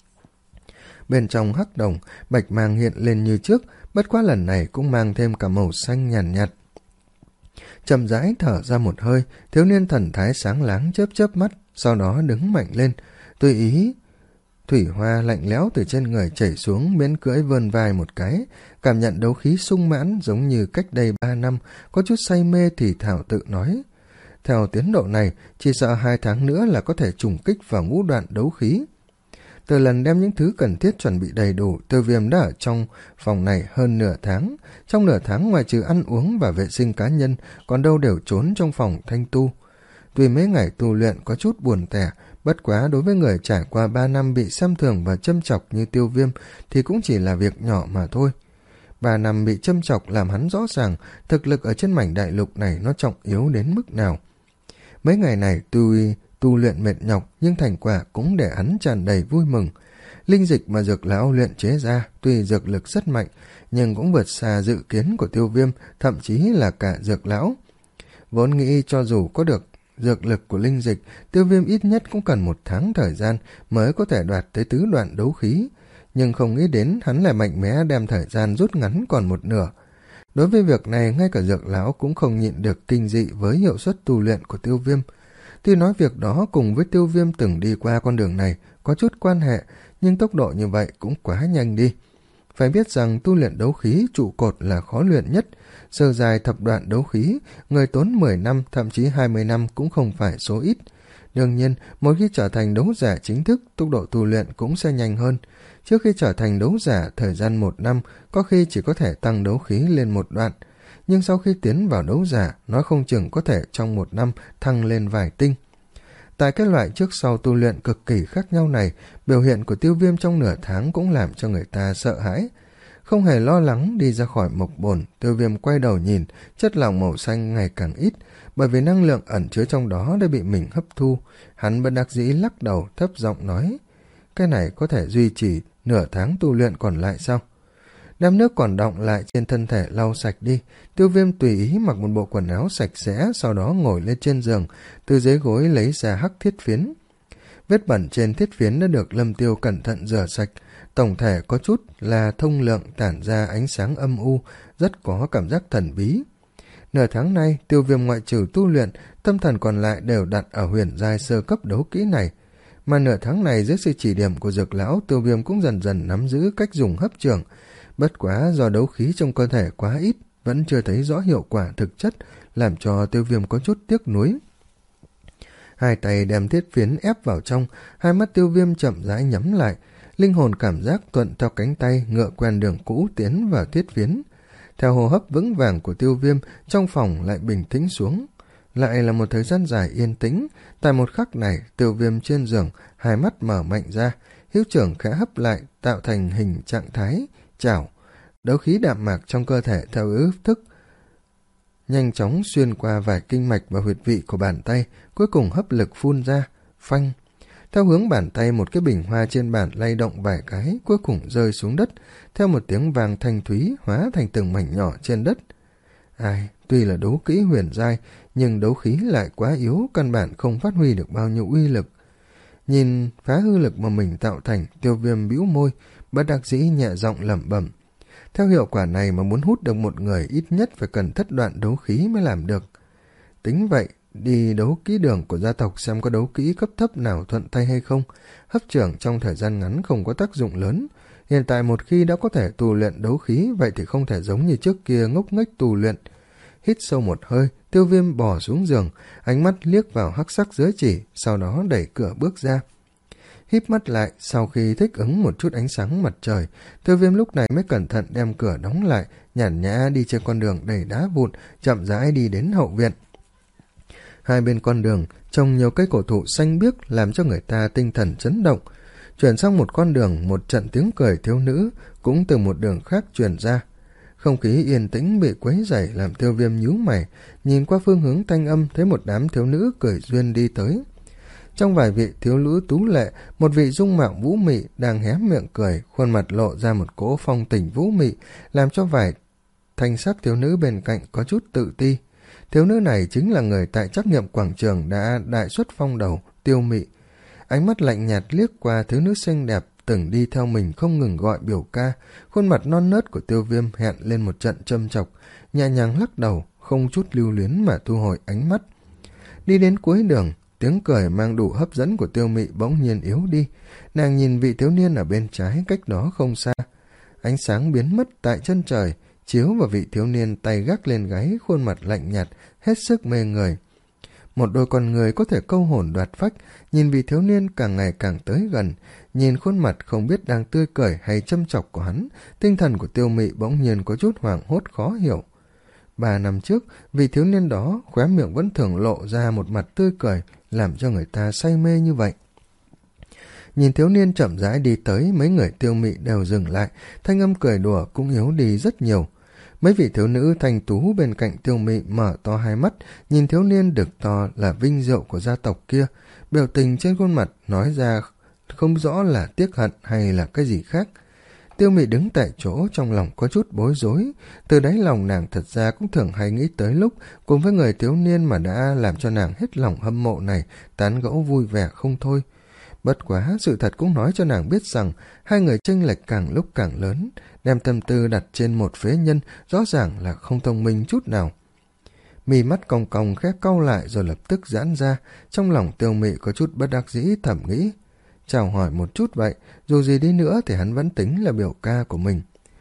Bên trong hắc đồng, bạch mang hiện lên như trước, bất quá lần này cũng mang thêm cả màu xanh nhàn nhạt, nhạt. Chậm rãi thở ra một hơi, thiếu niên thần thái sáng láng chớp chớp mắt, sau đó đứng mạnh lên, tùy ý. Thủy hoa lạnh lẽo từ trên người chảy xuống, miễn cưỡi vươn vai một cái, cảm nhận đấu khí sung mãn giống như cách đây ba năm, có chút say mê thì thảo tự nói. Theo tiến độ này, chỉ sợ hai tháng nữa là có thể trùng kích vào ngũ đoạn đấu khí. Từ lần đem những thứ cần thiết chuẩn bị đầy đủ, Tiêu Viêm đã ở trong phòng này hơn nửa tháng. Trong nửa tháng ngoài trừ ăn uống và vệ sinh cá nhân, còn đâu đều trốn trong phòng thanh tu. Tuy mấy ngày tu luyện có chút buồn tẻ, bất quá đối với người trải qua ba năm bị xem thường và châm chọc như Tiêu Viêm thì cũng chỉ là việc nhỏ mà thôi. Ba năm bị châm chọc làm hắn rõ ràng thực lực ở trên mảnh đại lục này nó trọng yếu đến mức nào. Mấy ngày này tuy tu luyện mệt nhọc nhưng thành quả cũng để hắn tràn đầy vui mừng. Linh dịch mà Dược lão luyện chế ra tuy dược lực rất mạnh nhưng cũng vượt xa dự kiến của Tiêu Viêm, thậm chí là cả Dược lão. Vốn nghĩ cho dù có được dược lực của linh dịch, Tiêu Viêm ít nhất cũng cần một tháng thời gian mới có thể đoạt tới tứ đoạn đấu khí, nhưng không nghĩ đến hắn lại mạnh mẽ đem thời gian rút ngắn còn một nửa. Đối với việc này, ngay cả Dược lão cũng không nhịn được kinh dị với hiệu suất tu luyện của Tiêu Viêm. Tuy nói việc đó cùng với Tiêu Viêm từng đi qua con đường này có chút quan hệ, nhưng tốc độ như vậy cũng quá nhanh đi. Phải biết rằng tu luyện đấu khí trụ cột là khó luyện nhất, sơ dài thập đoạn đấu khí, người tốn mười năm thậm chí hai mươi năm cũng không phải số ít. Đương nhiên, một khi trở thành đấu giả chính thức, tốc độ tu luyện cũng sẽ nhanh hơn. Trước khi trở thành đấu giả, thời gian một năm, có khi chỉ có thể tăng đấu khí lên một đoạn. Nhưng sau khi tiến vào đấu giả, nó không chừng có thể trong một năm thăng lên vài tinh. Tại cái loại trước sau tu luyện cực kỳ khác nhau này, biểu hiện của Tiêu Viêm trong nửa tháng cũng làm cho người ta sợ hãi. Không hề lo lắng đi ra khỏi mộc bồn, Tiêu Viêm quay đầu nhìn, chất lỏng màu xanh ngày càng ít, bởi vì năng lượng ẩn chứa trong đó đã bị mình hấp thu. Hắn bất đắc dĩ lắc đầu, thấp giọng nói, cái này có thể duy trì nửa tháng tu luyện còn lại sao? Đem nước còn đọng lại trên thân thể lau sạch đi. Tiêu Viêm tùy ý mặc một bộ quần áo sạch sẽ, sau đó ngồi lên trên giường, từ dưới gối lấy ra hắc thiết phiến. Vết bẩn trên thiết phiến đã được Lâm Tiêu cẩn thận rửa sạch, tổng thể có chút là thông lượng, tản ra ánh sáng âm u, rất có cảm giác thần bí. Nửa tháng nay, Tiêu Viêm ngoại trừ tu luyện, tâm thần còn lại đều đặt ở huyền giai sơ cấp đấu kỹ này. Mà nửa tháng này dưới sự chỉ điểm của Dược lão, Tiêu Viêm cũng dần dần nắm giữ cách dùng hấp trưởng. Bất quá do đấu khí trong cơ thể quá ít, vẫn chưa thấy rõ hiệu quả thực chất, làm cho Tiêu Viêm có chút tiếc nuối. Hai tay đem thiết phiến ép vào trong, hai mắt Tiêu Viêm chậm rãi nhắm lại, linh hồn cảm giác thuận theo cánh tay ngựa quen đường cũ tiến vào thiết phiến. Theo hô hấp vững vàng của Tiêu Viêm, trong phòng lại bình tĩnh xuống. Lại là một thời gian dài yên tĩnh. Tại một khắc này, Tiêu Viêm trên giường, hai mắt mở mạnh ra, hữu trưởng khẽ hấp lại, tạo thành hình trạng thái chảo. Đấu khí đạm mạc trong cơ thể theo ước thức nhanh chóng xuyên qua vài kinh mạch và huyệt vị của bàn tay, cuối cùng hấp lực phun ra, phanh. Theo hướng bàn tay, một cái bình hoa trên bàn lay động vài cái, cuối cùng rơi xuống đất, theo một tiếng vàng thanh thúy hóa thành từng mảnh nhỏ trên đất. Ai, tuy là đấu kỹ huyền giai, nhưng đấu khí lại quá yếu, căn bản không phát huy được bao nhiêu uy lực. Nhìn phá hư lực mà mình tạo thành, Tiêu Viêm bĩu môi, bất đắc dĩ nhẹ giọng lẩm bẩm. Theo hiệu quả này mà muốn hút được một người ít nhất phải cần thất đoạn đấu khí mới làm được. Tính vậy, đi đấu kỹ đường của gia tộc xem có đấu kỹ cấp thấp nào thuận tay hay không. Hấp trưởng trong thời gian ngắn không có tác dụng lớn. Hiện tại một khi đã có thể tu luyện đấu khí, vậy thì không thể giống như trước kia ngốc nghếch tu luyện. Hít sâu một hơi, Tiêu Viêm bò xuống giường, ánh mắt liếc vào hắc sắc giới chỉ, sau đó đẩy cửa bước ra. Híp mắt lại, sau khi thích ứng một chút ánh sáng mặt trời, Tiêu Viêm lúc này mới cẩn thận đem cửa đóng lại, nhàn nhã đi trên con đường đầy đá vụn, chậm rãi đi đến hậu viện. Hai bên con đường trồng nhiều cây cổ thụ xanh biếc làm cho người ta tinh thần chấn động. Chuyển sang một con đường, một trận tiếng cười thiếu nữ cũng từ một đường khác truyền ra. Không khí yên tĩnh bị quấy rầy làm Tiêu Viêm nhíu mày, nhìn qua phương hướng thanh âm thấy một đám thiếu nữ cười duyên đi tới. Trong vài vị thiếu nữ tú lệ, một vị dung mạo vũ mị đang hé miệng cười, khuôn mặt lộ ra một cỗ phong tình vũ mị, làm cho vài thanh sắc thiếu nữ bên cạnh có chút tự ti. Thiếu nữ này chính là người tại trắc nghiệm quảng trường đã đại xuất phong đầu, Tiêu Mị. Ánh mắt lạnh nhạt liếc qua thiếu nữ xinh đẹp từng đi theo mình không ngừng gọi biểu ca, khuôn mặt non nớt của Tiêu Viêm hẹn lên một trận châm chọc, nhẹ nhàng lắc đầu, không chút lưu luyến mà thu hồi ánh mắt. Đi đến cuối đường, tiếng cười mang đủ hấp dẫn của Tiêu Mị bỗng nhiên yếu đi. Nàng nhìn vị thiếu niên ở bên trái cách đó không xa. Ánh sáng biến mất tại chân trời, chiếu vào vị thiếu niên tay gác lên gáy, khuôn mặt lạnh nhạt, hết sức mê người. Một đôi con người có thể câu hồn đoạt phách, nhìn vị thiếu niên càng ngày càng tới gần, nhìn khuôn mặt không biết đang tươi cười hay châm chọc của hắn, tinh thần của Tiêu Mị bỗng nhiên có chút hoảng hốt khó hiểu. Ba năm trước, vị thiếu niên đó khóe miệng vẫn thường lộ ra một mặt tươi cười, làm cho người ta say mê như vậy. Nhìn thiếu niên chậm rãi đi tới, mấy người Tiêu Mị đều dừng lại, thanh âm cười đùa cũng yếu đi rất nhiều. Mấy vị thiếu nữ thanh tú bên cạnh Tiêu Mị mở to hai mắt, nhìn thiếu niên được to là vinh diệu của gia tộc kia, biểu tình trên khuôn mặt nói ra không rõ là tiếc hận hay là cái gì khác. Tiêu Mị đứng tại chỗ trong lòng có chút bối rối, từ đáy lòng nàng thật ra cũng thường hay nghĩ tới lúc cùng với người thiếu niên mà đã làm cho nàng hết lòng hâm mộ này tán gẫu vui vẻ không thôi. Bất quá sự thật cũng nói cho nàng biết rằng hai người chênh lệch càng lúc càng lớn, đem tâm tư đặt trên một phế nhân rõ ràng là không thông minh chút nào. Mì mắt cong cong khẽ cau lại rồi lập tức giãn ra, trong lòng Tiêu Mị có chút bất đắc dĩ thầm nghĩ. Chào hỏi một chút vậy, dù gì đi nữa thì hắn vẫn tính là biểu ca của mình.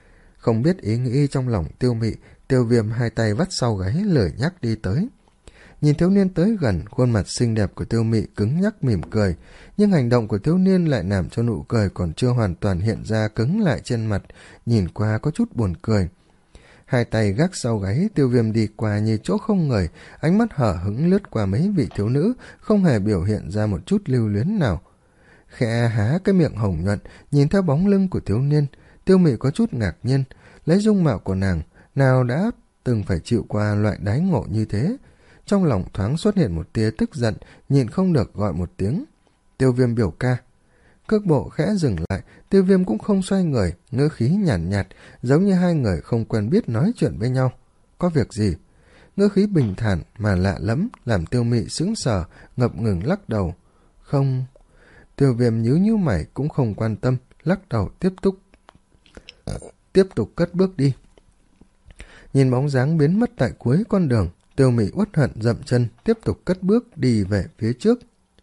Không biết ý nghĩ trong lòng Tiêu Mị, Tiêu Viêm hai tay vắt sau gáy lười nhác đi tới. Nhìn thiếu niên tới gần, khuôn mặt xinh đẹp của Tiêu Mị cứng nhắc mỉm cười, nhưng hành động của thiếu niên lại làm cho nụ cười còn chưa hoàn toàn hiện ra cứng lại trên mặt, nhìn qua có chút buồn cười. Hai tay gác sau gáy, Tiêu Viêm đi qua như chỗ không người, ánh mắt hở hững lướt qua mấy vị thiếu nữ, không hề biểu hiện ra một chút lưu luyến nào. Khẽ há cái miệng hồng nhuận, nhìn theo bóng lưng của thiếu niên, Tiêu Mị có chút ngạc nhiên, lấy dung mạo của nàng, nào đã từng phải chịu qua loại đái ngộ như thế. Trong lòng thoáng xuất hiện một tia tức giận, nhịn không được gọi một tiếng. Tiêu Viêm biểu ca. Cước bộ khẽ dừng lại, Tiêu Viêm cũng không xoay người, ngữ khí nhàn nhạt, nhạt, giống như hai người không quen biết nói chuyện với nhau. Có việc gì? Ngữ khí bình thản mà lạ lẫm, làm Tiêu Mị sững sờ, ngập ngừng lắc đầu. Không. Tiêu Viêm nhíu nhíu mày cũng không quan tâm, lắc đầu tiếp tục. Tiếp tục cất bước đi. Nhìn bóng dáng biến mất tại cuối con đường, Tiêu Mị uất hận dậm chân, tiếp tục cất bước đi về phía trước.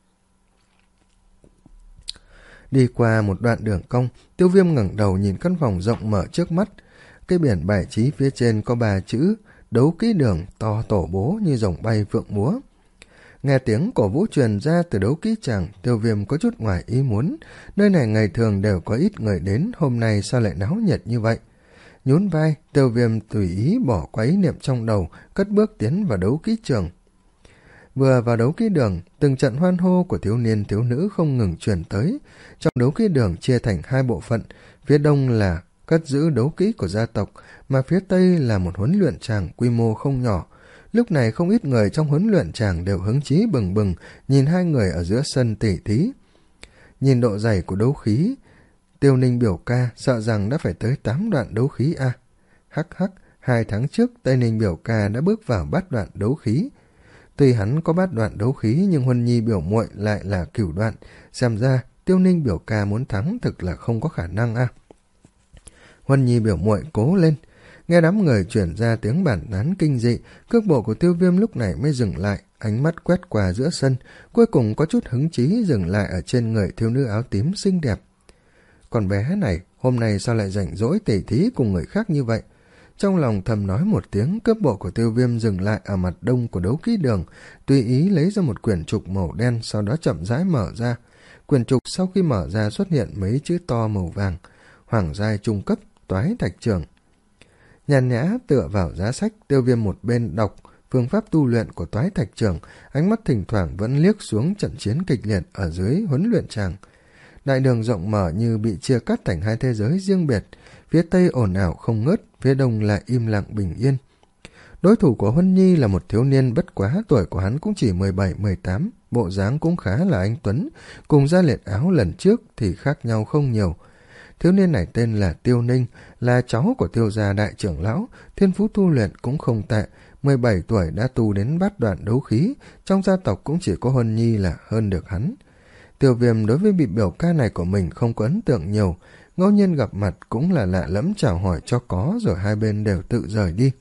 Đi qua một đoạn đường cong, Tiêu Viêm ngẩng đầu nhìn căn phòng rộng mở trước mắt. Cái biển bài trí phía trên có ba chữ đấu kỹ đường to tổ bố như rồng bay phượng múa. Nghe tiếng cổ vũ truyền ra từ đấu kỹ tràng, Tiêu Viêm có chút ngoài ý muốn. Nơi này ngày thường đều có ít người đến, hôm nay sao lại náo nhiệt như vậy? Nhún vai, Tiêu Viêm tùy ý bỏ qua ý niệm trong đầu, cất bước tiến vào đấu kỹ trường. Vừa vào đấu kỹ đường, từng trận hoan hô của thiếu niên thiếu nữ không ngừng truyền tới. Trong đấu kỹ đường chia thành hai bộ phận, phía đông là cất giữ đấu kỹ của gia tộc, mà phía tây là một huấn luyện tràng quy mô không nhỏ. Lúc này không ít người trong huấn luyện tràng đều hứng chí bừng bừng, nhìn hai người ở giữa sân tỉ thí. Nhìn độ dày của đấu khí, Tiêu Ninh biểu ca sợ rằng đã phải tới tám đoạn đấu khí a. À. Hắc hắc, hai tháng trước Tây Ninh biểu ca đã bước vào bát đoạn đấu khí. Tuy hắn có bát đoạn đấu khí nhưng Huân Nhi biểu muội lại là cửu đoạn, xem ra Tiêu Ninh biểu ca muốn thắng thực là không có khả năng a. À. Huân Nhi biểu muội cố lên. Nghe đám người chuyển ra tiếng bản tán kinh dị, cước bộ của Tiêu Viêm lúc này mới dừng lại, ánh mắt quét qua giữa sân, cuối cùng có chút hứng chí dừng lại ở trên người thiếu nữ áo tím xinh đẹp. Còn bé này, hôm nay sao lại rảnh rỗi tỉ thí cùng người khác như vậy? Trong lòng thầm nói một tiếng, cước bộ của Tiêu Viêm dừng lại ở mặt đông của đấu kỹ đường, tùy ý lấy ra một quyển trục màu đen, sau đó chậm rãi mở ra. Quyển trục sau khi mở ra xuất hiện mấy chữ to màu vàng, Hoàng giai trung cấp, Toái Thạch Trường. Nhàn nhã tựa vào giá sách, Tiêu Viêm một bên đọc phương pháp tu luyện của Toái Thạch Trường, ánh mắt thỉnh thoảng vẫn liếc xuống trận chiến kịch liệt ở dưới huấn luyện tràng. Đại đường rộng mở như bị chia cắt thành hai thế giới riêng biệt, phía tây ồn ào không ngớt, phía đông lại im lặng bình yên. Đối thủ của Huân Nhi là một thiếu niên bất quá, tuổi của hắn cũng chỉ mười bảy mười tám, bộ dáng cũng khá là anh tuấn, cùng Gia Liệt Áo lần trước thì khác nhau không nhiều. Thiếu niên này tên là Tiêu Ninh, là cháu của Tiêu gia đại trưởng lão, thiên phú tu luyện cũng không tệ, mười bảy tuổi đã tu đến bát đoạn đấu khí, trong gia tộc cũng chỉ có Huân Nhi là hơn được hắn. Tiêu Viêm đối với vị biểu ca này của mình không có ấn tượng nhiều, ngẫu nhiên gặp mặt cũng là lạ lẫm chào hỏi cho có rồi hai bên đều tự rời đi.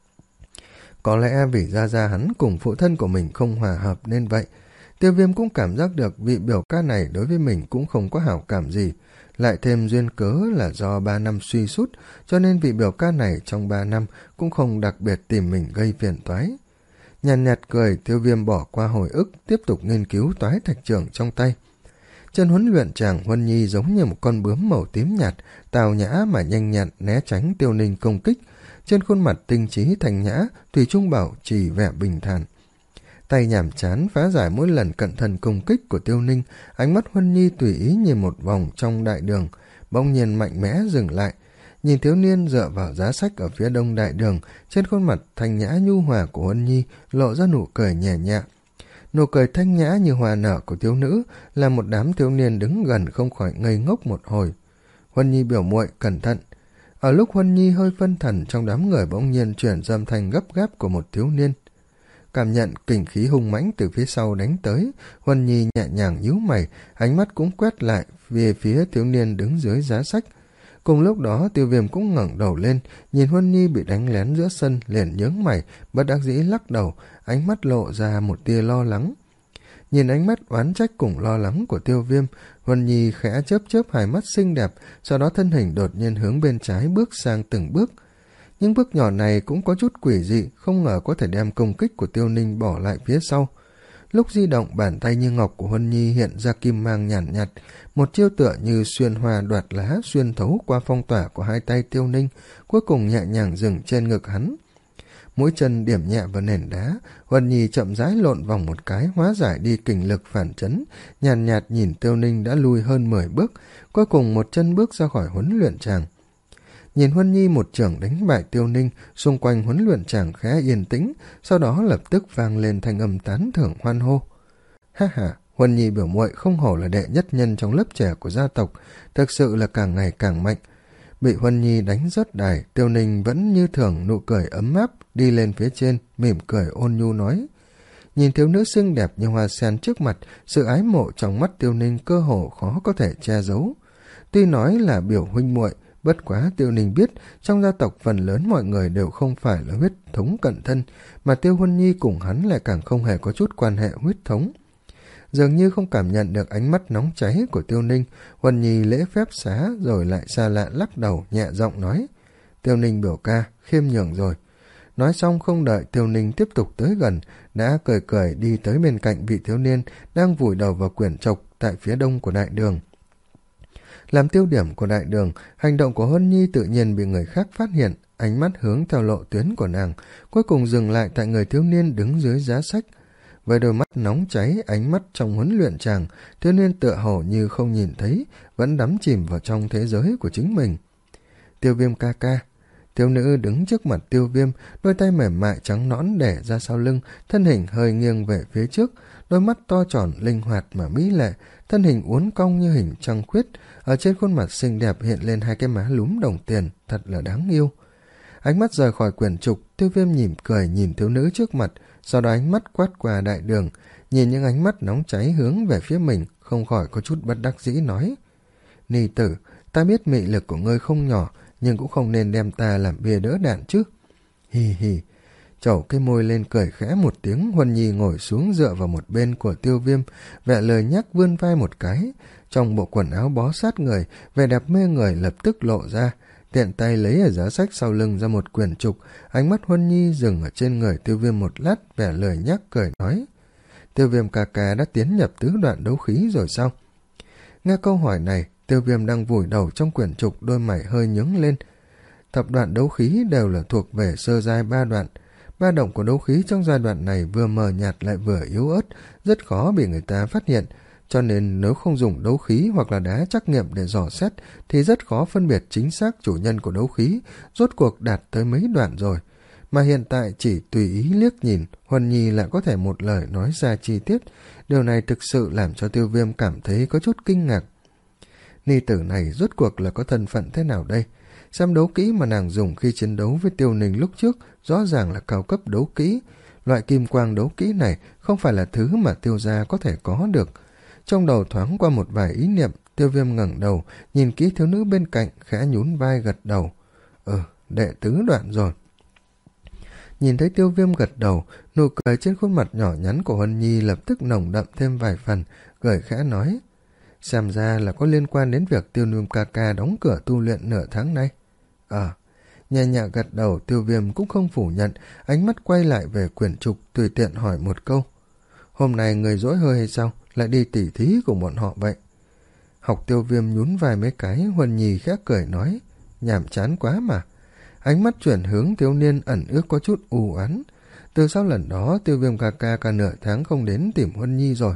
Có lẽ vì gia gia hắn cùng phụ thân của mình không hòa hợp nên vậy. Tiêu Viêm cũng cảm giác được vị biểu ca này đối với mình cũng không có hảo cảm gì, lại thêm duyên cớ là do ba năm suy sút, cho nên vị biểu ca này trong ba năm cũng không đặc biệt tìm mình gây phiền toái. Nhàn nhạt cười, Tiêu Viêm bỏ qua hồi ức, tiếp tục nghiên cứu Toái Thạch Trường trong tay. Trên huấn luyện tràng, Huân Nhi giống như một con bướm màu tím nhạt, tào nhã mà nhanh nhặn né tránh Tiêu Ninh công kích. Trên khuôn mặt tinh trí thanh nhã, Thủy Trung Bảo chỉ vẻ bình thản. Tay nhảm chán phá giải mỗi lần cận thần công kích của Tiêu Ninh, ánh mắt Huân Nhi tùy ý nhìn một vòng trong đại đường, bỗng nhiên mạnh mẽ dừng lại. Nhìn thiếu niên dựa vào giá sách ở phía đông đại đường, trên khuôn mặt thanh nhã nhu hòa của Huân Nhi lộ ra nụ cười nhẹ nhẹ. Nụ cười thanh nhã như hoa nở của thiếu nữ, là một đám thiếu niên đứng gần không khỏi ngây ngốc một hồi. Huân Nhi biểu muội cẩn thận. Ở lúc Huân Nhi hơi phân thần, trong đám người bỗng nhiên chuyển âm thanh gấp gáp của một thiếu niên. Cảm nhận kình khí hung mãnh từ phía sau đánh tới, Huân Nhi nhẹ nhàng nhíu mày, ánh mắt cũng quét lại về phía thiếu niên đứng dưới giá sách. Cùng lúc đó Tiêu Viêm cũng ngẩng đầu lên, nhìn Huân Nhi bị đánh lén giữa sân, liền nhướng mày, bất đắc dĩ lắc đầu, ánh mắt lộ ra một tia lo lắng. Nhìn ánh mắt oán trách cùng lo lắng của Tiêu Viêm, Huân Nhi khẽ chớp chớp hai mắt xinh đẹp, sau đó thân hình đột nhiên hướng bên trái bước sang từng bước. Những bước nhỏ này cũng có chút quỷ dị, không ngờ có thể đem công kích của Tiêu Ninh bỏ lại phía sau. Lúc di động, bàn tay như ngọc của Huân Nhi hiện ra kim mang nhàn nhạt, nhạt, một chiêu tựa như xuyên hoa đoạt lá xuyên thấu qua phong tỏa của hai tay Tiêu Ninh, cuối cùng nhẹ nhàng dừng trên ngực hắn. Mũi chân điểm nhẹ vào nền đá, Huân Nhi chậm rãi lộn vòng một cái, hóa giải đi kình lực phản chấn, nhàn nhạt, nhạt nhìn Tiêu Ninh đã lui hơn mười bước, cuối cùng một chân bước ra khỏi huấn luyện tràng. Nhìn Huân Nhi một chưởng đánh bại Tiêu Ninh, xung quanh huấn luyện tràng khá yên tĩnh, sau đó lập tức vang lên thanh âm tán thưởng hoan hô. Ha ha, Huân Nhi biểu muội không hổ là đệ nhất nhân trong lớp trẻ của gia tộc, thực sự là càng ngày càng mạnh. Bị Huân Nhi đánh rớt đài, Tiêu Ninh vẫn như thường nụ cười ấm áp, đi lên phía trên, mỉm cười ôn nhu nói. Nhìn thiếu nữ xinh đẹp như hoa sen trước mặt, sự ái mộ trong mắt Tiêu Ninh cơ hồ khó có thể che giấu. Tuy nói là biểu huynh muội, bất quá Tiêu Ninh biết trong gia tộc phần lớn mọi người đều không phải là huyết thống cận thân, mà Tiêu Huân Nhi cùng hắn lại càng không hề có chút quan hệ huyết thống. Dường như không cảm nhận được ánh mắt nóng cháy của Tiêu Ninh, Huân Nhi lễ phép xá rồi lại xa lạ lắc đầu nhẹ giọng nói. Tiêu Ninh biểu ca, khiêm nhường rồi. Nói xong không đợi Tiêu Ninh tiếp tục tới gần, đã cười cười đi tới bên cạnh vị thiếu niên đang vùi đầu vào quyển trục tại phía đông của đại đường. Làm tiêu điểm của đại đường, hành động của Huân Nhi tự nhiên bị người khác phát hiện, ánh mắt hướng theo lộ tuyến của nàng, cuối cùng dừng lại tại người thiếu niên đứng dưới giá sách. Với đôi mắt nóng cháy, ánh mắt trong huấn luyện chàng, thiếu niên tựa hồ như không nhìn thấy, vẫn đắm chìm vào trong thế giới của chính mình. Tiêu Viêm ca ca. Thiếu nữ đứng trước mặt Tiêu Viêm, đôi tay mềm mại trắng nõn để ra sau lưng, thân hình hơi nghiêng về phía trước, đôi mắt to tròn linh hoạt mà mỹ lệ, thân hình uốn cong như hình trăng khuyết, ở trên khuôn mặt xinh đẹp hiện lên hai cái má lúm đồng tiền, thật là đáng yêu. Ánh mắt rời khỏi quyển trục, Tiêu Viêm mỉm cười nhìn thiếu nữ trước mặt, sau đó ánh mắt quát qua đại đường, nhìn những ánh mắt nóng cháy hướng về phía mình, không khỏi có chút bất đắc dĩ nói. Ni tử, ta biết mị lực của ngươi không nhỏ, nhưng cũng không nên đem ta làm bia đỡ đạn chứ. Hì hì, chẩu cái môi lên cười khẽ một tiếng, Huân Nhi ngồi xuống dựa vào một bên của Tiêu Viêm, vẻ lời nhắc vươn vai một cái, trong bộ quần áo bó sát người, vẻ đẹp mê người lập tức lộ ra, tiện tay lấy ở giá sách sau lưng ra một quyển trục, ánh mắt Huân Nhi dừng ở trên người Tiêu Viêm một lát, vẻ lời nhắc cười nói. Tiêu Viêm ca ca đã tiến nhập tứ đoạn đấu khí rồi sao? Nghe câu hỏi này, Tiêu Viêm đang vùi đầu trong quyển trục, đôi mày hơi nhướng lên. Thập đoạn đấu khí đều là thuộc về sơ giai ba đoạn. Ba động của đấu khí trong giai đoạn này vừa mờ nhạt lại vừa yếu ớt, rất khó bị người ta phát hiện, cho nên nếu không dùng đấu khí hoặc là đá trắc nghiệm để dò xét thì rất khó phân biệt chính xác chủ nhân của đấu khí rốt cuộc đạt tới mấy đoạn rồi. Mà hiện tại chỉ tùy ý liếc nhìn, Huân Nhi lại có thể một lời nói ra chi tiết, điều này thực sự làm cho Tiêu Viêm cảm thấy có chút kinh ngạc. Ni tử này rốt cuộc là có thân phận thế nào đây? Xem đấu kỹ mà nàng dùng khi chiến đấu với Tiêu Ninh lúc trước rõ ràng là cao cấp đấu kỹ. Loại kim quang đấu kỹ này không phải là thứ mà Tiêu gia có thể có được. Trong đầu thoáng qua một vài ý niệm, Tiêu Viêm ngẩng đầu, nhìn kỹ thiếu nữ bên cạnh, khẽ nhún vai gật đầu. Ừ, đệ tứ đoạn rồi. Nhìn thấy Tiêu Viêm gật đầu, nụ cười trên khuôn mặt nhỏ nhắn của Huân Nhi lập tức nồng đậm thêm vài phần, cười khẽ nói. Xem ra là có liên quan đến việc Tiêu Viêm ca ca đóng cửa tu luyện nửa tháng nay. Ờ, à, nhẹ nhẹ gật đầu, Tiêu Viêm cũng không phủ nhận, ánh mắt quay lại về quyển trục, tùy tiện hỏi một câu. Hôm nay người dỗi hơi hay sao, lại đi tỉ thí cùng bọn họ vậy? Học Tiêu Viêm nhún vai mấy cái, Huân Nhi khẽ cười nói. Nhàm chán quá mà. Ánh mắt chuyển hướng thiếu niên ẩn ước có chút u oán. Từ sau lần đó, Tiêu Viêm ca ca cả nửa tháng không đến tìm Huân Nhi rồi.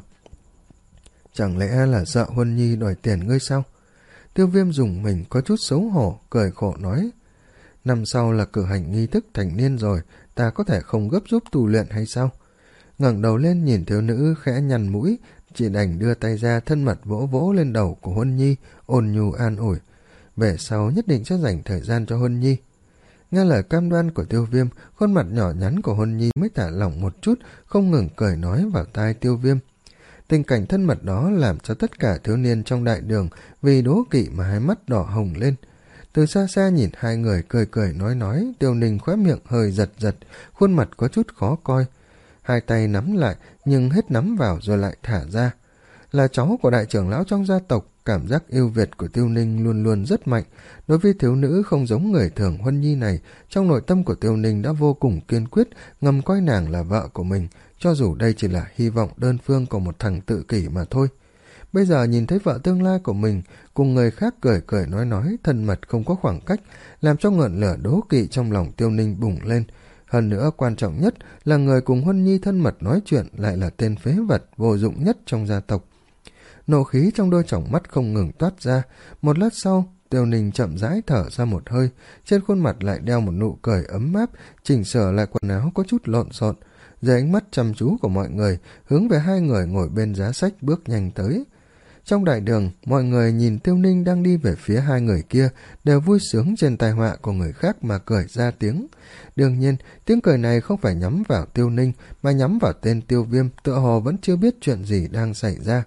Chẳng lẽ là sợ Huân Nhi đòi tiền ngươi sao? Tiêu Viêm dùng mình có chút xấu hổ, cười khổ nói. Năm sau là cử hành nghi thức thành niên rồi, ta có thể không gấp giúp tu luyện hay sao? Ngẩng đầu lên nhìn thiếu nữ khẽ nhăn mũi, chỉ đành đưa tay ra thân mật vỗ vỗ lên đầu của Huân Nhi, ôn nhu an ủi. Về sau nhất định sẽ dành thời gian cho Huân Nhi. Nghe lời cam đoan của Tiêu Viêm, khuôn mặt nhỏ nhắn của Huân Nhi mới thả lỏng một chút, không ngừng cười nói vào tai Tiêu Viêm. Tình cảnh thân mật đó làm cho tất cả thiếu niên trong đại đường vì đố kỵ mà hai mắt đỏ hồng lên. Từ xa xa nhìn hai người cười cười nói nói, Tiêu Ninh khóe miệng hơi giật giật, khuôn mặt có chút khó coi. hai tay nắm lại nhưng hết nắm vào rồi lại thả ra. Là cháu của đại trưởng lão trong gia tộc, cảm giác yêu Việt của Tiêu Ninh luôn luôn rất mạnh. Đối với thiếu nữ không giống người thường Huân Nhi này, trong nội tâm của Tiêu Ninh đã vô cùng kiên quyết, ngầm coi nàng là vợ của mình, cho dù đây chỉ là hy vọng đơn phương của một thằng tự kỷ mà thôi. Bây giờ nhìn thấy vợ tương lai của mình cùng người khác cười cười nói nói, thân mật không có khoảng cách, làm cho ngọn lửa đố kỵ trong lòng Tiêu Ninh bùng lên. Hơn nữa quan trọng nhất là người cùng Huân Nhi thân mật nói chuyện lại là tên phế vật vô dụng nhất trong gia tộc. Nộ khí trong đôi tròng mắt không ngừng toát ra. Một lát sau, Tiêu Ninh chậm rãi thở ra một hơi, trên khuôn mặt lại đeo một nụ cười ấm áp, chỉnh sửa lại quần áo có chút lộn xộn. Dưới ánh mắt chăm chú của mọi người, hướng về hai người ngồi bên giá sách bước nhanh tới. Trong đại đường, mọi người nhìn Tiêu Ninh đang đi về phía hai người kia, đều vui sướng trên tai họa của người khác mà cười ra tiếng. Đương nhiên, tiếng cười này không phải nhắm vào Tiêu Ninh, mà nhắm vào tên Tiêu Viêm, tựa hồ vẫn chưa biết chuyện gì đang xảy ra.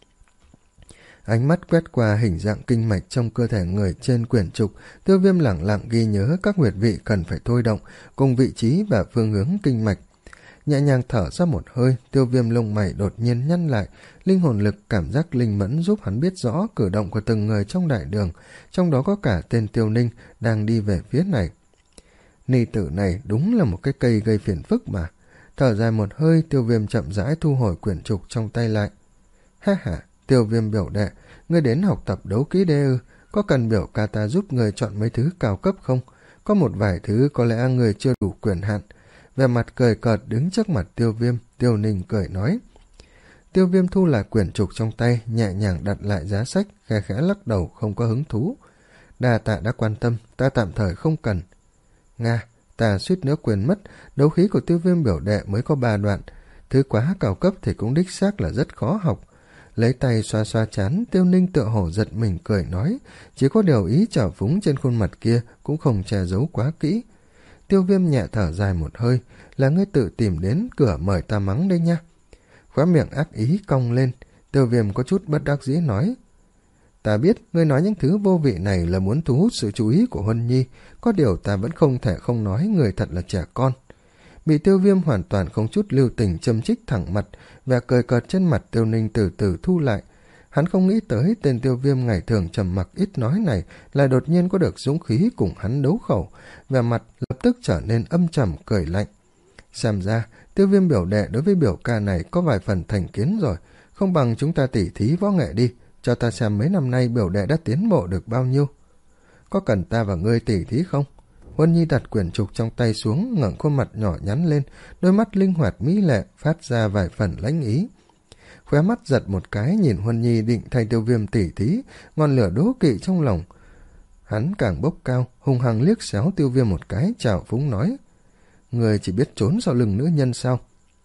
Ánh mắt quét qua hình dạng kinh mạch trong cơ thể người trên quyển trục, Tiêu Viêm lẳng lặng ghi nhớ các huyệt vị cần phải thôi động, cùng vị trí và phương hướng kinh mạch. Nhẹ nhàng thở ra một hơi, Tiêu Viêm lông mày đột nhiên nhăn lại, linh hồn lực cảm giác linh mẫn giúp hắn biết rõ cử động của từng người trong đại đường, trong đó có cả tên Tiêu Ninh đang đi về phía này. Ni tử này đúng là một cái cây gây phiền phức mà. Thở dài một hơi, Tiêu Viêm chậm rãi thu hồi quyển trục trong tay lại. Ha ha, Tiêu Viêm biểu đệ, ngươi đến học tập đấu kỹ đê ư? Có cần biểu ca ta giúp ngươi chọn mấy thứ cao cấp không? Có một vài thứ có lẽ ngươi chưa đủ quyền hạn. Về mặt cười cợt đứng trước mặt Tiêu Viêm, Tiêu Ninh cười nói. Tiêu Viêm thu lại quyển trục trong tay, nhẹ nhàng đặt lại giá sách, khẽ khẽ lắc đầu không có hứng thú. Đa tạ đã quan tâm, ta tạm thời không cần. Nga, ta suýt nữa quên mất, đấu khí của Tiêu Viêm biểu đệ mới có ba đoạn, thứ quá cao cấp thì cũng đích xác là rất khó học. Lấy tay xoa xoa chán, Tiêu Ninh tựa hồ giật mình cười nói, chỉ có điều ý trào phúng trên khuôn mặt kia cũng không che giấu quá kỹ. Tiêu Viêm nhẹ thở dài một hơi, là ngươi tự tìm đến cửa mời ta mắng đây nha. Khóe miệng ác ý cong lên, Tiêu Viêm có chút bất đắc dĩ nói. Ta biết ngươi nói những thứ vô vị này là muốn thu hút sự chú ý của Huân Nhi, có điều ta vẫn không thể không nói người thật là trẻ con. Bị Tiêu Viêm hoàn toàn không chút lưu tình châm chích thẳng mặt, và cười cợt trên mặt Tiêu Ninh từ từ thu lại. Hắn không nghĩ tới tên Tiêu Viêm ngày thường trầm mặc ít nói này lại đột nhiên có được dũng khí cùng hắn đấu khẩu, vẻ mặt lập tức trở nên âm trầm cười lạnh. Xem ra, Tiêu Viêm biểu đệ đối với biểu ca này có vài phần thành kiến rồi, không bằng chúng ta tỉ thí võ nghệ đi, cho ta xem mấy năm nay biểu đệ đã tiến bộ được bao nhiêu. Có cần ta và ngươi tỉ thí không? Huân Nhi đặt quyển trục trong tay xuống, ngẩng khuôn mặt nhỏ nhắn lên, đôi mắt linh hoạt mỹ lệ phát ra vài phần lãnh ý. Khóe mắt giật một cái nhìn Huân Nhi định thay Tiêu Viêm tỉ thí, ngọn lửa đố kỵ trong lòng hắn càng bốc cao, hung hăng liếc xéo Tiêu Viêm một cái, chào phúng nói. Người chỉ biết trốn sau lưng nữ nhân sao?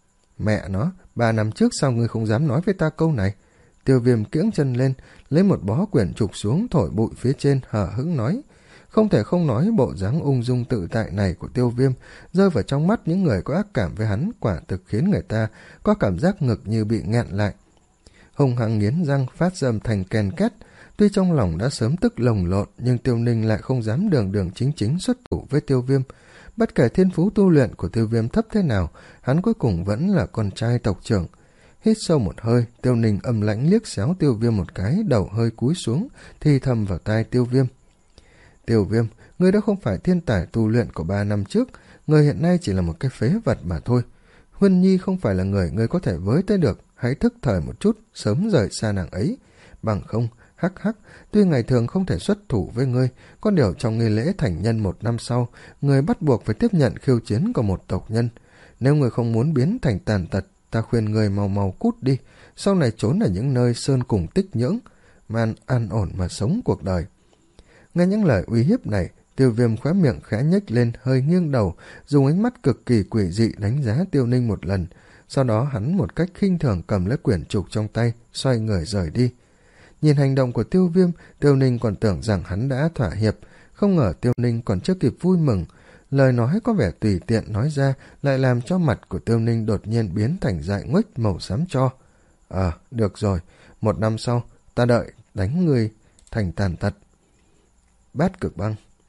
Mẹ nó, ba năm trước sao ngươi không dám nói với ta câu này? Tiêu Viêm kiễng chân lên, lấy một bó quyển trục xuống thổi bụi phía trên, hờ hững nói. Không thể không nói bộ dáng ung dung tự tại này của Tiêu Viêm rơi vào trong mắt những người có ác cảm với hắn, quả thực khiến người ta có cảm giác ngực như bị nghẹn lại. Hung hăng nghiến răng phát ra âm thanh ken két, tuy trong lòng đã sớm tức lồng lộn, nhưng Tiêu Ninh lại không dám đường đường chính chính xuất thủ với Tiêu Viêm. Bất kể thiên phú tu luyện của Tiêu Viêm thấp thế nào, hắn cuối cùng vẫn là con trai tộc trưởng. Hít sâu một hơi, Tiêu Ninh âm lãnh liếc xéo Tiêu Viêm một cái, đầu hơi cúi xuống, thì thầm vào tai Tiêu Viêm. Tiêu Viêm, ngươi đã không phải thiên tài tu luyện của ba năm trước, ngươi hiện nay chỉ là một cái phế vật mà thôi. Huân Nhi không phải là người ngươi có thể với tới được, hãy thức thời một chút, sớm rời xa nàng ấy. Bằng không, hắc hắc, tuy ngày thường không thể xuất thủ với ngươi, có điều trong nghi lễ thành nhân một năm sau, ngươi bắt buộc phải tiếp nhận khiêu chiến của một tộc nhân. Nếu ngươi không muốn biến thành tàn tật, ta khuyên ngươi mau mau cút đi, sau này trốn ở những nơi sơn cùng tích nhưỡng, man an ổn mà sống cuộc đời. Nghe những lời uy hiếp này, Tiêu Viêm khóe miệng khẽ nhếch lên, hơi nghiêng đầu, dùng ánh mắt cực kỳ quỷ dị đánh giá Tiêu Ninh một lần. Sau đó hắn một cách khinh thường cầm lấy quyển trục trong tay, xoay người rời đi. Nhìn hành động của Tiêu Viêm, Tiêu Ninh còn tưởng rằng hắn đã thỏa hiệp, không ngờ Tiêu Ninh còn chưa kịp vui mừng. Lời nói có vẻ tùy tiện nói ra lại làm cho mặt của Tiêu Ninh đột nhiên biến thành dại nguếch màu xám tro. Ờ, à, được rồi, một năm sau, ta đợi đánh ngươi thành tàn tật. Bát Cực Băng.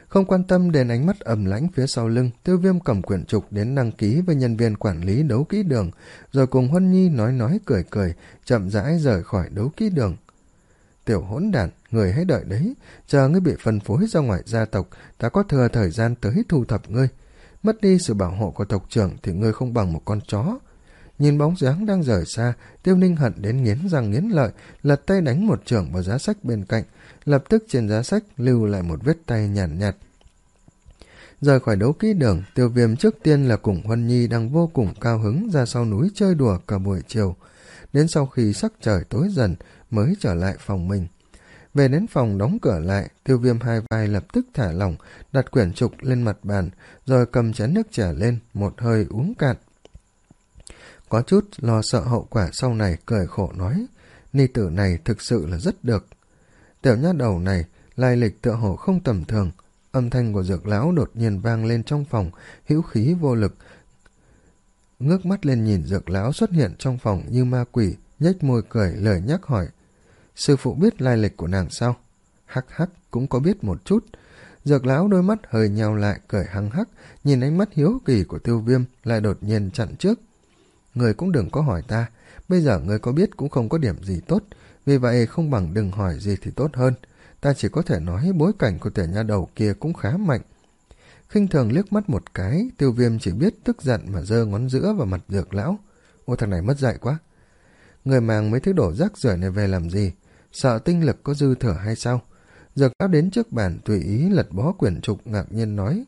Không quan tâm đến ánh mắt ầm lãnh phía sau lưng, Tiêu Viêm cầm quyển trục đến đăng ký với nhân viên quản lý đấu kỹ đường, rồi cùng Huân Nhi nói nói cười cười, chậm rãi rời khỏi đấu kỹ đường. Tiểu hỗn đản, người hãy đợi đấy, chờ ngươi bị phân phối ra ngoài gia tộc, ta có thừa thời gian tới thu thập ngươi. Mất đi sự bảo hộ của tộc trưởng thì ngươi không bằng một con chó. Nhìn bóng dáng đang rời xa, Tiêu Ninh hận đến nghiến răng nghiến lợi, lật tay đánh một chưởng vào giá sách bên cạnh, lập tức trên giá sách lưu lại một vết tay nhàn nhạt, nhạt. Rời khỏi đấu kỹ đường, Tiêu Viêm trước tiên là cùng Huân Nhi đang vô cùng cao hứng ra sau núi chơi đùa cả buổi chiều. Đến sau khi sắc trời tối dần mới trở lại phòng mình. Về đến phòng đóng cửa lại, Tiêu Viêm hai vai lập tức thả lỏng, đặt quyển trục lên mặt bàn, rồi cầm chén nước trà lên, một hơi uống cạn. Có chút lo sợ hậu quả sau này, cười khổ nói, ni tử này thực sự là rất được. Tiểu nha đầu này, lai lịch tựa hồ không tầm thường. Âm thanh của Dược lão đột nhiên vang lên trong phòng, hữu khí vô lực. Ngước mắt lên nhìn Dược lão xuất hiện trong phòng như ma quỷ, nhếch môi cười lời nhắc hỏi, sư phụ biết lai lịch của nàng sao? Hắc hắc, cũng có biết một chút. Dược lão đôi mắt hơi nheo lại, cười hăng hắc, nhìn ánh mắt hiếu kỳ của Tiêu Viêm lại đột nhiên chặn trước. Người cũng đừng có hỏi ta, bây giờ người có biết cũng không có điểm gì tốt, vì vậy không bằng đừng hỏi gì thì tốt hơn. Ta chỉ có thể nói bối cảnh của tiểu nha đầu kia cũng khá mạnh. Khinh thường liếc mắt một cái, Tiêu Viêm chỉ biết tức giận mà giơ ngón giữa vào mặt Dược lão. Ô, thằng này mất dạy quá. Người mang mấy thứ đổ rác rưởi này về làm gì? Sợ tinh lực có dư thừa hay sao? Dược lão đến trước bàn tùy ý lật bó quyển trục, ngạc nhiên nói.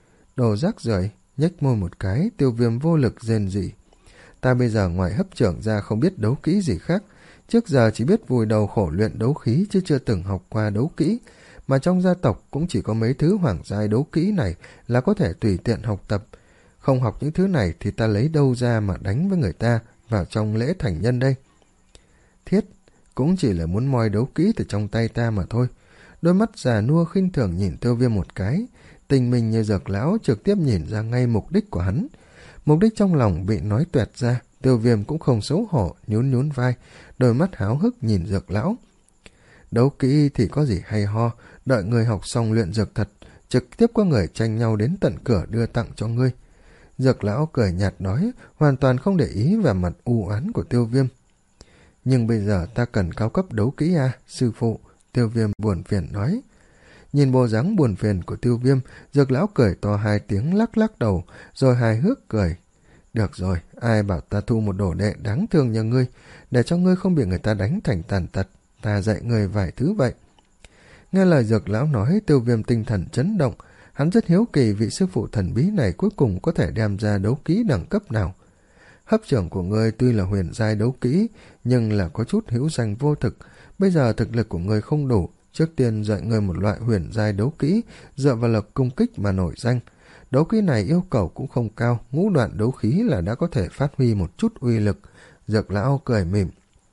Đồ rác rưởi? Nhếch môi một cái, Tiêu Viêm vô lực rên rỉ. Ta bây giờ ngoài hấp trưởng ra không biết đấu kỹ gì khác. Trước giờ chỉ biết vùi đầu khổ luyện đấu khí chứ chưa từng học qua đấu kỹ. Mà trong gia tộc cũng chỉ có mấy thứ hoàng giai đấu kỹ này là có thể tùy tiện học tập. Không học những thứ này thì ta lấy đâu ra mà đánh với người ta vào trong lễ thành nhân đây? Thiết, cũng chỉ là muốn moi đấu kỹ từ trong tay ta mà thôi. Đôi mắt già nua khinh thường nhìn Tiêu Viêm một cái. Tình mình như Dược lão trực tiếp nhìn ra ngay mục đích của hắn. Mục đích trong lòng bị nói tuẹt ra, Tiêu Viêm cũng không xấu hổ, nhún nhún vai, đôi mắt háo hức nhìn Dược lão. Đấu kỹ thì có gì hay ho, đợi người học xong luyện dược thật, trực tiếp có người tranh nhau đến tận cửa đưa tặng cho ngươi. Dược lão cười nhạt nói, hoàn toàn không để ý về mặt u oán của Tiêu Viêm. Nhưng bây giờ ta cần cao cấp đấu kỹ à, sư phụ, Tiêu Viêm buồn phiền nói. Nhìn bộ dáng buồn phiền của Tiêu Viêm, Dược lão cười to hai tiếng lắc lắc đầu, rồi hài hước cười. Được rồi, ai bảo ta thu một đồ đệ đáng thương như ngươi, để cho ngươi không bị người ta đánh thành tàn tật, ta dạy ngươi vài thứ vậy. Nghe lời Dược lão nói, Tiêu Viêm tinh thần chấn động, hắn rất hiếu kỳ vị sư phụ thần bí này cuối cùng có thể đem ra đấu kỹ đẳng cấp nào. Hấp trưởng của ngươi tuy là huyền giai đấu kỹ, nhưng là có chút hữu danh vô thực, bây giờ thực lực của ngươi không đủ, trước tiên dạy ngươi một loại huyền giai đấu kỹ, dựa vào lực công kích mà nổi danh. Đấu kỹ này yêu cầu cũng không cao, ngũ đoạn đấu khí là đã có thể phát huy một chút uy lực. Dược lão cười mỉm.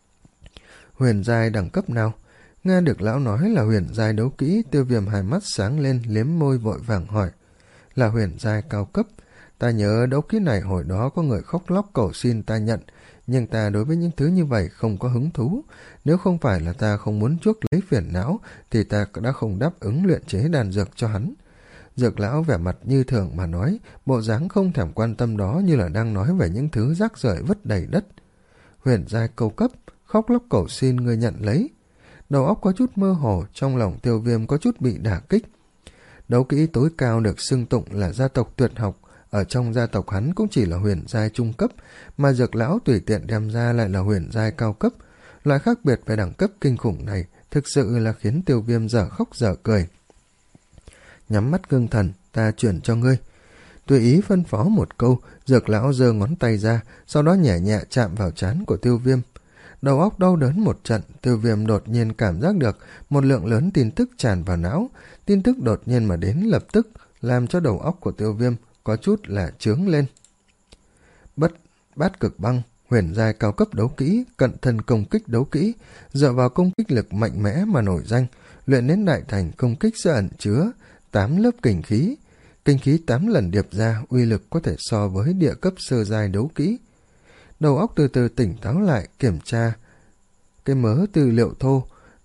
Huyền giai đẳng cấp nào? Nghe được lão nói là huyền giai đấu kỹ, Tiêu Viêm hai mắt sáng lên, liếm môi vội vàng hỏi. Là huyền giai cao cấp. Ta nhớ đấu kỹ này hồi đó có người khóc lóc cầu xin ta nhận, nhưng ta đối với những thứ như vậy không có hứng thú. Nếu không phải là ta không muốn chuốc lấy phiền não, thì ta đã không đáp ứng luyện chế đan dược cho hắn. Dược lão vẻ mặt như thường mà nói, bộ dáng không thèm quan tâm đó như là đang nói về những thứ rác rưởi vứt đầy đất. Huyền giai câu cấp, khóc lóc cầu xin người nhận lấy. Đầu óc có chút mơ hồ, trong lòng Tiêu Viêm có chút bị đả kích. Đấu kỹ tối cao được xưng tụng là gia tộc tuyệt học, ở trong gia tộc hắn cũng chỉ là huyền giai trung cấp, mà Dược lão tùy tiện đem ra lại là huyền giai cao cấp. Loại khác biệt về đẳng cấp kinh khủng này thực sự là khiến Tiêu Viêm dở khóc dở cười. Nhắm mắt ngưng thần, ta chuyển cho ngươi. Tùy ý phân phó một câu, Dược lão giơ ngón tay ra, sau đó nhẹ nhẹ chạm vào trán của Tiêu Viêm. Đầu óc đau đớn một trận, Tiêu Viêm đột nhiên cảm giác được một lượng lớn tin tức tràn vào não. Tin tức đột nhiên mà đến lập tức làm cho đầu óc của Tiêu Viêm có chút là chướng lên. Bất bát cực băng, huyền giai cao cấp đấu kỹ, cận thân công kích đấu kỹ, dựa vào công kích lực mạnh mẽ mà nổi danh, luyện đến đại thành công kích sẽ ẩn chứa tám lớp kình khí. Kinh khí tám lần điệp ra, uy lực có thể so với địa cấp sơ giai đấu kỹ. Đầu óc từ từ tỉnh táo lại, kiểm tra cái mớ tư liệu thô,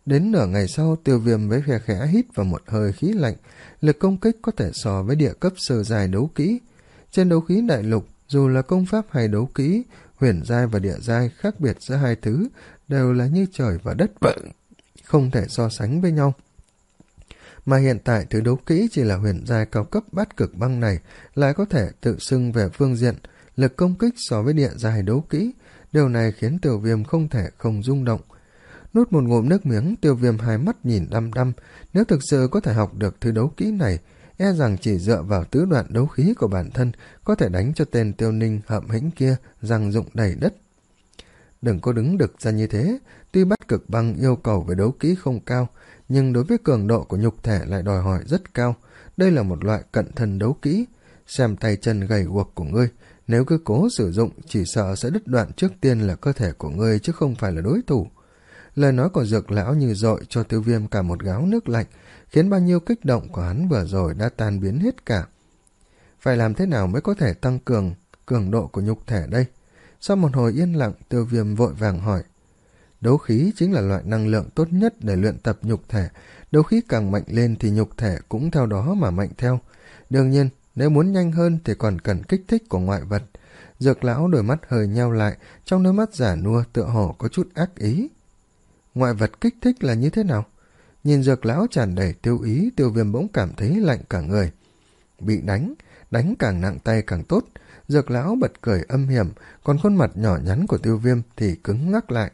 Đến nửa ngày sau, Tiêu Viêm với khe khẽ hít vào một hơi khí lạnh, lực công kích có thể so với địa cấp sơ giai đấu kỹ. Trên đấu khí đại lục, dù là công pháp hay đấu kỹ, huyền giai và địa giai khác biệt giữa hai thứ đều là như trời và đất vậy, không thể so sánh với nhau. Mà hiện tại thứ đấu kỹ chỉ là huyền giai cao cấp bát cực băng này lại có thể tự xưng về phương diện lực công kích so với địa giai đấu kỹ. Điều này khiến Tiêu Viêm không thể không rung động. Nuốt một ngụm nước miếng, Tiêu Viêm hai mắt nhìn đăm đăm. Nếu thực sự có thể học được thứ đấu kỹ này, e rằng chỉ dựa vào tứ đoạn đấu khí của bản thân có thể đánh cho tên Tiêu Ninh hậm hĩnh kia răng rụng đầy đất. Đừng có đứng đực ra như thế. Tuy bát cực băng yêu cầu về đấu kỹ không cao, nhưng đối với cường độ của nhục thể lại đòi hỏi rất cao. Đây là một loại cận thân đấu kỹ. Xem tay chân gầy guộc của ngươi, nếu cứ cố sử dụng chỉ sợ sẽ đứt đoạn trước tiên là cơ thể của ngươi chứ không phải là đối thủ. Lời nói của Dược lão như dội cho Tiêu Viêm cả một gáo nước lạnh, khiến bao nhiêu kích động của hắn vừa rồi đã tan biến hết cả. Phải làm thế nào mới có thể tăng cường cường độ của nhục thể đây? Sau một hồi yên lặng, Tiêu Viêm vội vàng hỏi. Đấu khí chính là loại năng lượng tốt nhất để luyện tập nhục thể. Đấu khí càng mạnh lên thì nhục thể cũng theo đó mà mạnh theo. Đương nhiên, nếu muốn nhanh hơn thì còn cần kích thích của ngoại vật. Dược lão đôi mắt hơi nheo lại, trong đôi mắt giả nua tựa hồ có chút ác ý. Ngoại vật kích thích là như thế nào? Nhìn Dược lão tràn đầy tiêu ý, Tiêu Viêm bỗng cảm thấy lạnh cả người. Bị đánh, đánh càng nặng tay càng tốt. Dược lão bật cười âm hiểm, còn khuôn mặt nhỏ nhắn của Tiêu Viêm thì cứng ngắc lại.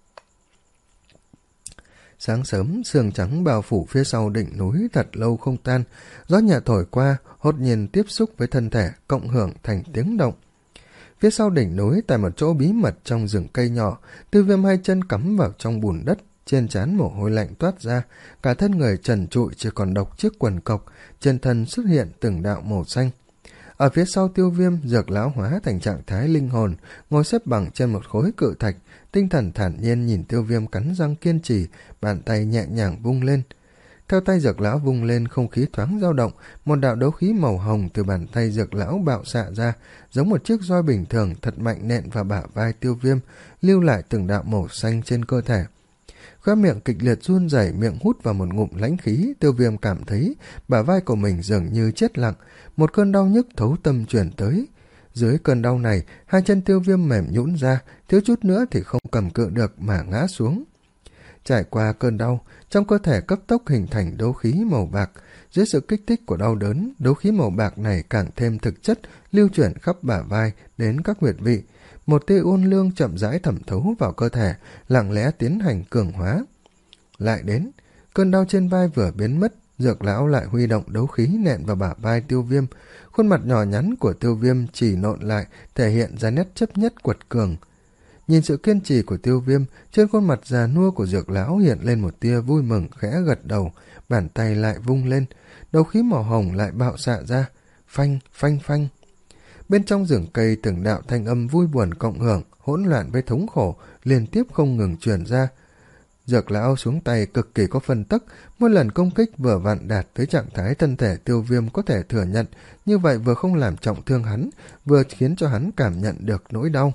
Sáng sớm, sương trắng bao phủ phía sau đỉnh núi thật lâu không tan. Gió nhẹ thổi qua, hốt nhiên tiếp xúc với thân thể, cộng hưởng thành tiếng động. Phía sau đỉnh núi, tại một chỗ bí mật trong rừng cây nhỏ, Tiêu Viêm hai chân cắm vào trong bùn đất, trên trán mồ hôi lạnh toát ra, cả thân người trần trụi chỉ còn độc chiếc quần cộc, trên thân xuất hiện từng đạo màu xanh. Ở phía sau Tiêu Viêm, Dược lão hóa thành trạng thái linh hồn, ngồi xếp bằng trên một khối cự thạch, tinh thần thản nhiên nhìn Tiêu Viêm cắn răng kiên trì, bàn tay nhẹ nhàng vung lên. Theo tay Dược lão vung lên, không khí thoáng dao động, một đạo đấu khí màu hồng từ bàn tay Dược lão bạo xạ ra, giống một chiếc roi bình thường thật mạnh nện vào bả vai Tiêu Viêm, lưu lại từng đạo màu xanh trên cơ thể. Khóe miệng kịch liệt run rẩy, miệng hút vào một ngụm lãnh khí, Tiêu Viêm cảm thấy bả vai của mình dường như chết lặng, một cơn đau nhức thấu tâm truyền tới. Dưới cơn đau này, hai chân Tiêu Viêm mềm nhũn ra, thiếu chút nữa thì không cầm cự được mà ngã xuống. Trải qua cơn đau, trong cơ thể cấp tốc hình thành đấu khí màu bạc. Dưới sự kích thích của đau đớn, đấu khí màu bạc này càng thêm thực chất, lưu chuyển khắp bả vai đến các huyệt vị. Một tia ôn lương chậm rãi thẩm thấu vào cơ thể, lặng lẽ tiến hành cường hóa. Lại đến, cơn đau trên vai vừa biến mất, Dược lão lại huy động đấu khí nện vào bả vai Tiêu Viêm. Khuôn mặt nhỏ nhắn của Tiêu Viêm chỉ nộn lại, thể hiện ra nét chấp nhất quật cường. Nhìn sự kiên trì của Tiêu Viêm, trên khuôn mặt già nua của Dược lão hiện lên một tia vui mừng, khẽ gật đầu, bàn tay lại vung lên, đấu khí màu hồng lại bạo xạ ra, phanh, phanh, phanh. Bên trong rừng cây từng đạo thanh âm vui buồn cộng hưởng, hỗn loạn với thống khổ, liên tiếp không ngừng truyền ra. Dược lão xuống tay cực kỳ có phân tắc, mỗi lần công kích vừa vặn đạt tới trạng thái thân thể Tiêu Viêm có thể thừa nhận, như vậy vừa không làm trọng thương hắn, vừa khiến cho hắn cảm nhận được nỗi đau.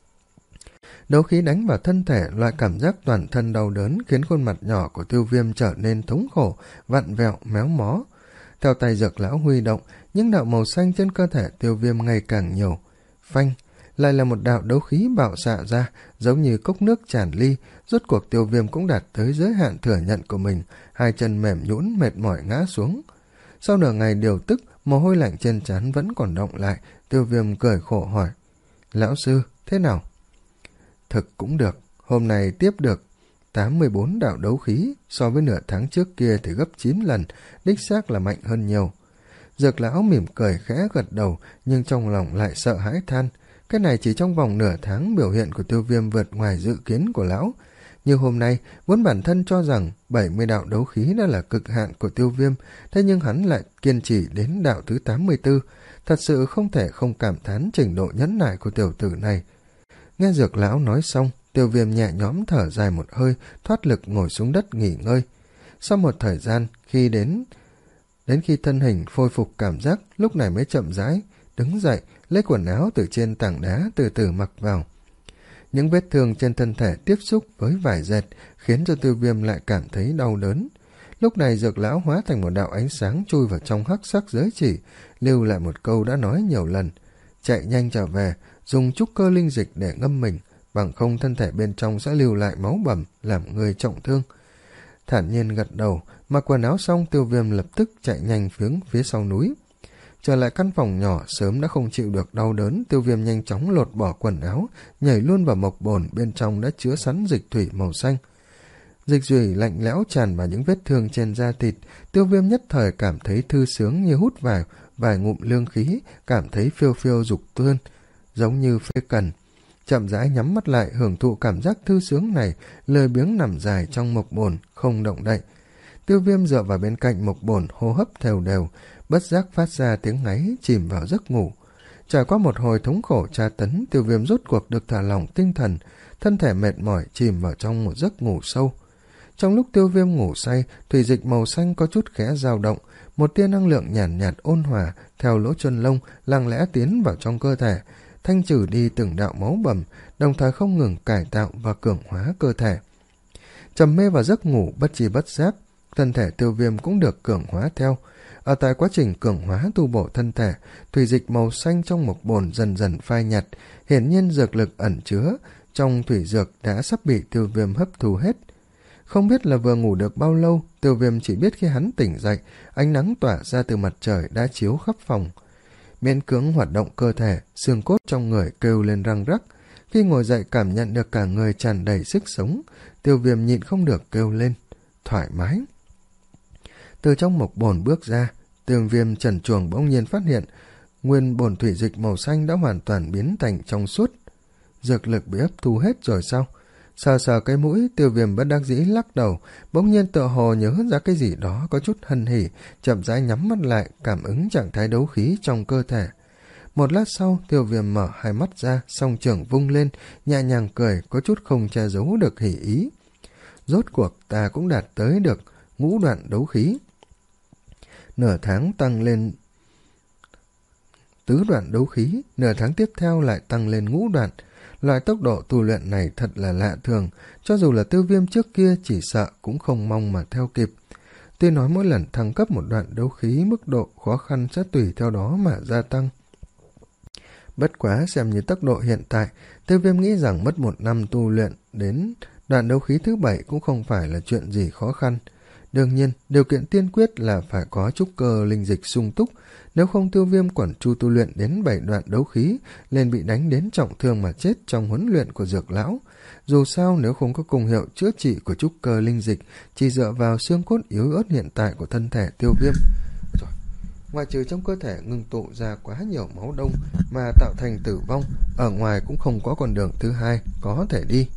Đấu khí đánh vào thân thể, loại cảm giác toàn thân đau đớn khiến khuôn mặt nhỏ của Tiêu Viêm trở nên thống khổ, vặn vẹo, méo mó. Theo tay Dược lão huy động, những đạo màu xanh trên cơ thể Tiêu Viêm ngày càng nhiều. Phanh, lại là một đạo đấu khí bạo xạ ra, giống như cốc nước tràn ly. Rốt cuộc Tiêu Viêm cũng đạt tới giới hạn thừa nhận của mình, hai chân mềm nhũn mệt mỏi ngã xuống. Sau nửa ngày điều tức, mồ hôi lạnh trên trán vẫn còn động lại. Tiêu Viêm cười khổ hỏi: Lão sư, thế nào? Thực cũng được, hôm nay tiếp được tám mươi bốn đạo đấu khí, so với nửa tháng trước kia thì gấp chín lần, đích xác là mạnh hơn nhiều. Dược lão mỉm cười khẽ gật đầu, nhưng trong lòng lại sợ hãi than. Cái này chỉ trong vòng nửa tháng, biểu hiện của Tiêu Viêm vượt ngoài dự kiến của lão. Như hôm nay, vốn bản thân cho rằng bảy mươi đạo đấu khí đã là cực hạn của Tiêu Viêm, thế nhưng hắn lại kiên trì đến đạo thứ tám mươi tư. Thật sự không thể không cảm thán trình độ nhẫn nại của tiểu tử này. Nghe Dược lão nói xong, Tiêu Viêm nhẹ nhõm thở dài một hơi, thoát lực ngồi xuống đất nghỉ ngơi. Sau một thời gian, khi đến đến khi thân hình khôi phục cảm giác, lúc này mới chậm rãi đứng dậy, lấy quần áo từ trên tảng đá từ từ mặc vào. Những vết thương trên thân thể tiếp xúc với vải dệt khiến cho Tiêu Viêm lại cảm thấy đau đớn. Lúc này Dược lão hóa thành một đạo ánh sáng chui vào trong hắc sắc giới chỉ, lưu lại một câu đã nói nhiều lần: chạy nhanh trở về, dùng trúc cơ linh dịch để ngâm mình, bằng không thân thể bên trong sẽ lưu lại máu bầm, làm người trọng thương. Thản nhiên gật đầu, mặc quần áo xong, Tiêu Viêm lập tức chạy nhanh hướng phía sau núi. Trở lại căn phòng nhỏ, sớm đã không chịu được đau đớn, Tiêu Viêm nhanh chóng lột bỏ quần áo, nhảy luôn vào mộc bồn, bên trong đã chứa sẵn dịch thủy màu xanh. Dịch thủy lạnh lẽo tràn vào những vết thương trên da thịt, Tiêu Viêm nhất thời cảm thấy thư sướng như hút vào vài ngụm lương khí, cảm thấy phiêu phiêu dục tuôn, giống như phế cần. Chậm rãi nhắm mắt lại, hưởng thụ cảm giác thư sướng này, lười biếng nằm dài trong mộc bồn, không động đậy. Tiêu Viêm dựa vào bên cạnh mộc bồn, hô hấp đều đều, bất giác phát ra tiếng ngáy, chìm vào giấc ngủ. Trải qua một hồi thống khổ tra tấn, Tiêu Viêm rốt cuộc được thả lỏng tinh thần, thân thể mệt mỏi chìm vào trong một giấc ngủ sâu. Trong lúc Tiêu Viêm ngủ say, thủy dịch màu xanh có chút khẽ dao động, một tia năng lượng nhàn nhạt, nhạt ôn hòa theo lỗ chân lông lặng lẽ tiến vào trong cơ thể, thanh trừ đi từng đạo máu bầm, đồng thời không ngừng cải tạo và cường hóa cơ thể. Trầm mê vào giấc ngủ, bất chi bất giác, thân thể Tiêu Viêm cũng được cường hóa theo. Ở tại quá trình cường hóa tu bổ thân thể, thủy dịch màu xanh trong mộc bồn dần dần phai nhạt, hiển nhiên dược lực ẩn chứa trong thủy dược đã sắp bị Tiêu Viêm hấp thu hết. Không biết là vừa ngủ được bao lâu, Tiêu Viêm chỉ biết khi hắn tỉnh dậy, ánh nắng tỏa ra từ mặt trời đã chiếu khắp phòng. Miễn cưỡng hoạt động cơ thể, xương cốt trong người kêu lên răng rắc. Khi ngồi dậy cảm nhận được cả người tràn đầy sức sống, Tiêu Viêm nhịn không được kêu lên thoải mái. Từ trong mộc bồn bước ra, Tiêu Viêm trần truồng bỗng nhiên phát hiện nguyên bồn thủy dịch màu xanh đã hoàn toàn biến thành trong suốt. Dược lực bị hấp thu hết rồi sao? Sờ sờ cái mũi, Tiêu Viêm bất đắc dĩ lắc đầu, bỗng nhiên tựa hồ nhớ ra cái gì đó có chút hân hỉ, chậm rãi nhắm mắt lại, cảm ứng trạng thái đấu khí trong cơ thể. Một lát sau, Tiêu Viêm mở hai mắt ra, song trưởng vung lên, nhẹ nhàng cười, có chút không che giấu được hỉ ý. Rốt cuộc ta cũng đạt tới được ngũ đoạn đấu khí. Nửa tháng tăng lên tứ đoạn đấu khí, nửa tháng tiếp theo lại tăng lên ngũ đoạn. Loại tốc độ tu luyện này thật là lạ thường, cho dù là Tiêu Viêm trước kia chỉ sợ cũng không mong mà theo kịp. Tuy nói mỗi lần thăng cấp một đoạn đấu khí, mức độ khó khăn sẽ tùy theo đó mà gia tăng. Bất quá xem như tốc độ hiện tại, Tiêu Viêm nghĩ rằng mất một năm tu luyện đến đoạn đấu khí thứ bảy cũng không phải là chuyện gì khó khăn. Đương nhiên, điều kiện tiên quyết là phải có trúc cơ linh dịch sung túc, nếu không Tiêu Viêm quẩn chu tu luyện đến bảy đoạn đấu khí, liền bị đánh đến trọng thương mà chết trong huấn luyện của Dược lão. Dù sao, nếu không có công hiệu chữa trị của trúc cơ linh dịch, chỉ dựa vào xương cốt yếu ớt hiện tại của thân thể Tiêu Viêm, rồi, ngoài trừ trong cơ thể ngưng tụ ra quá nhiều máu đông mà tạo thành tử vong, ở ngoài cũng không có con đường thứ hai có thể đi.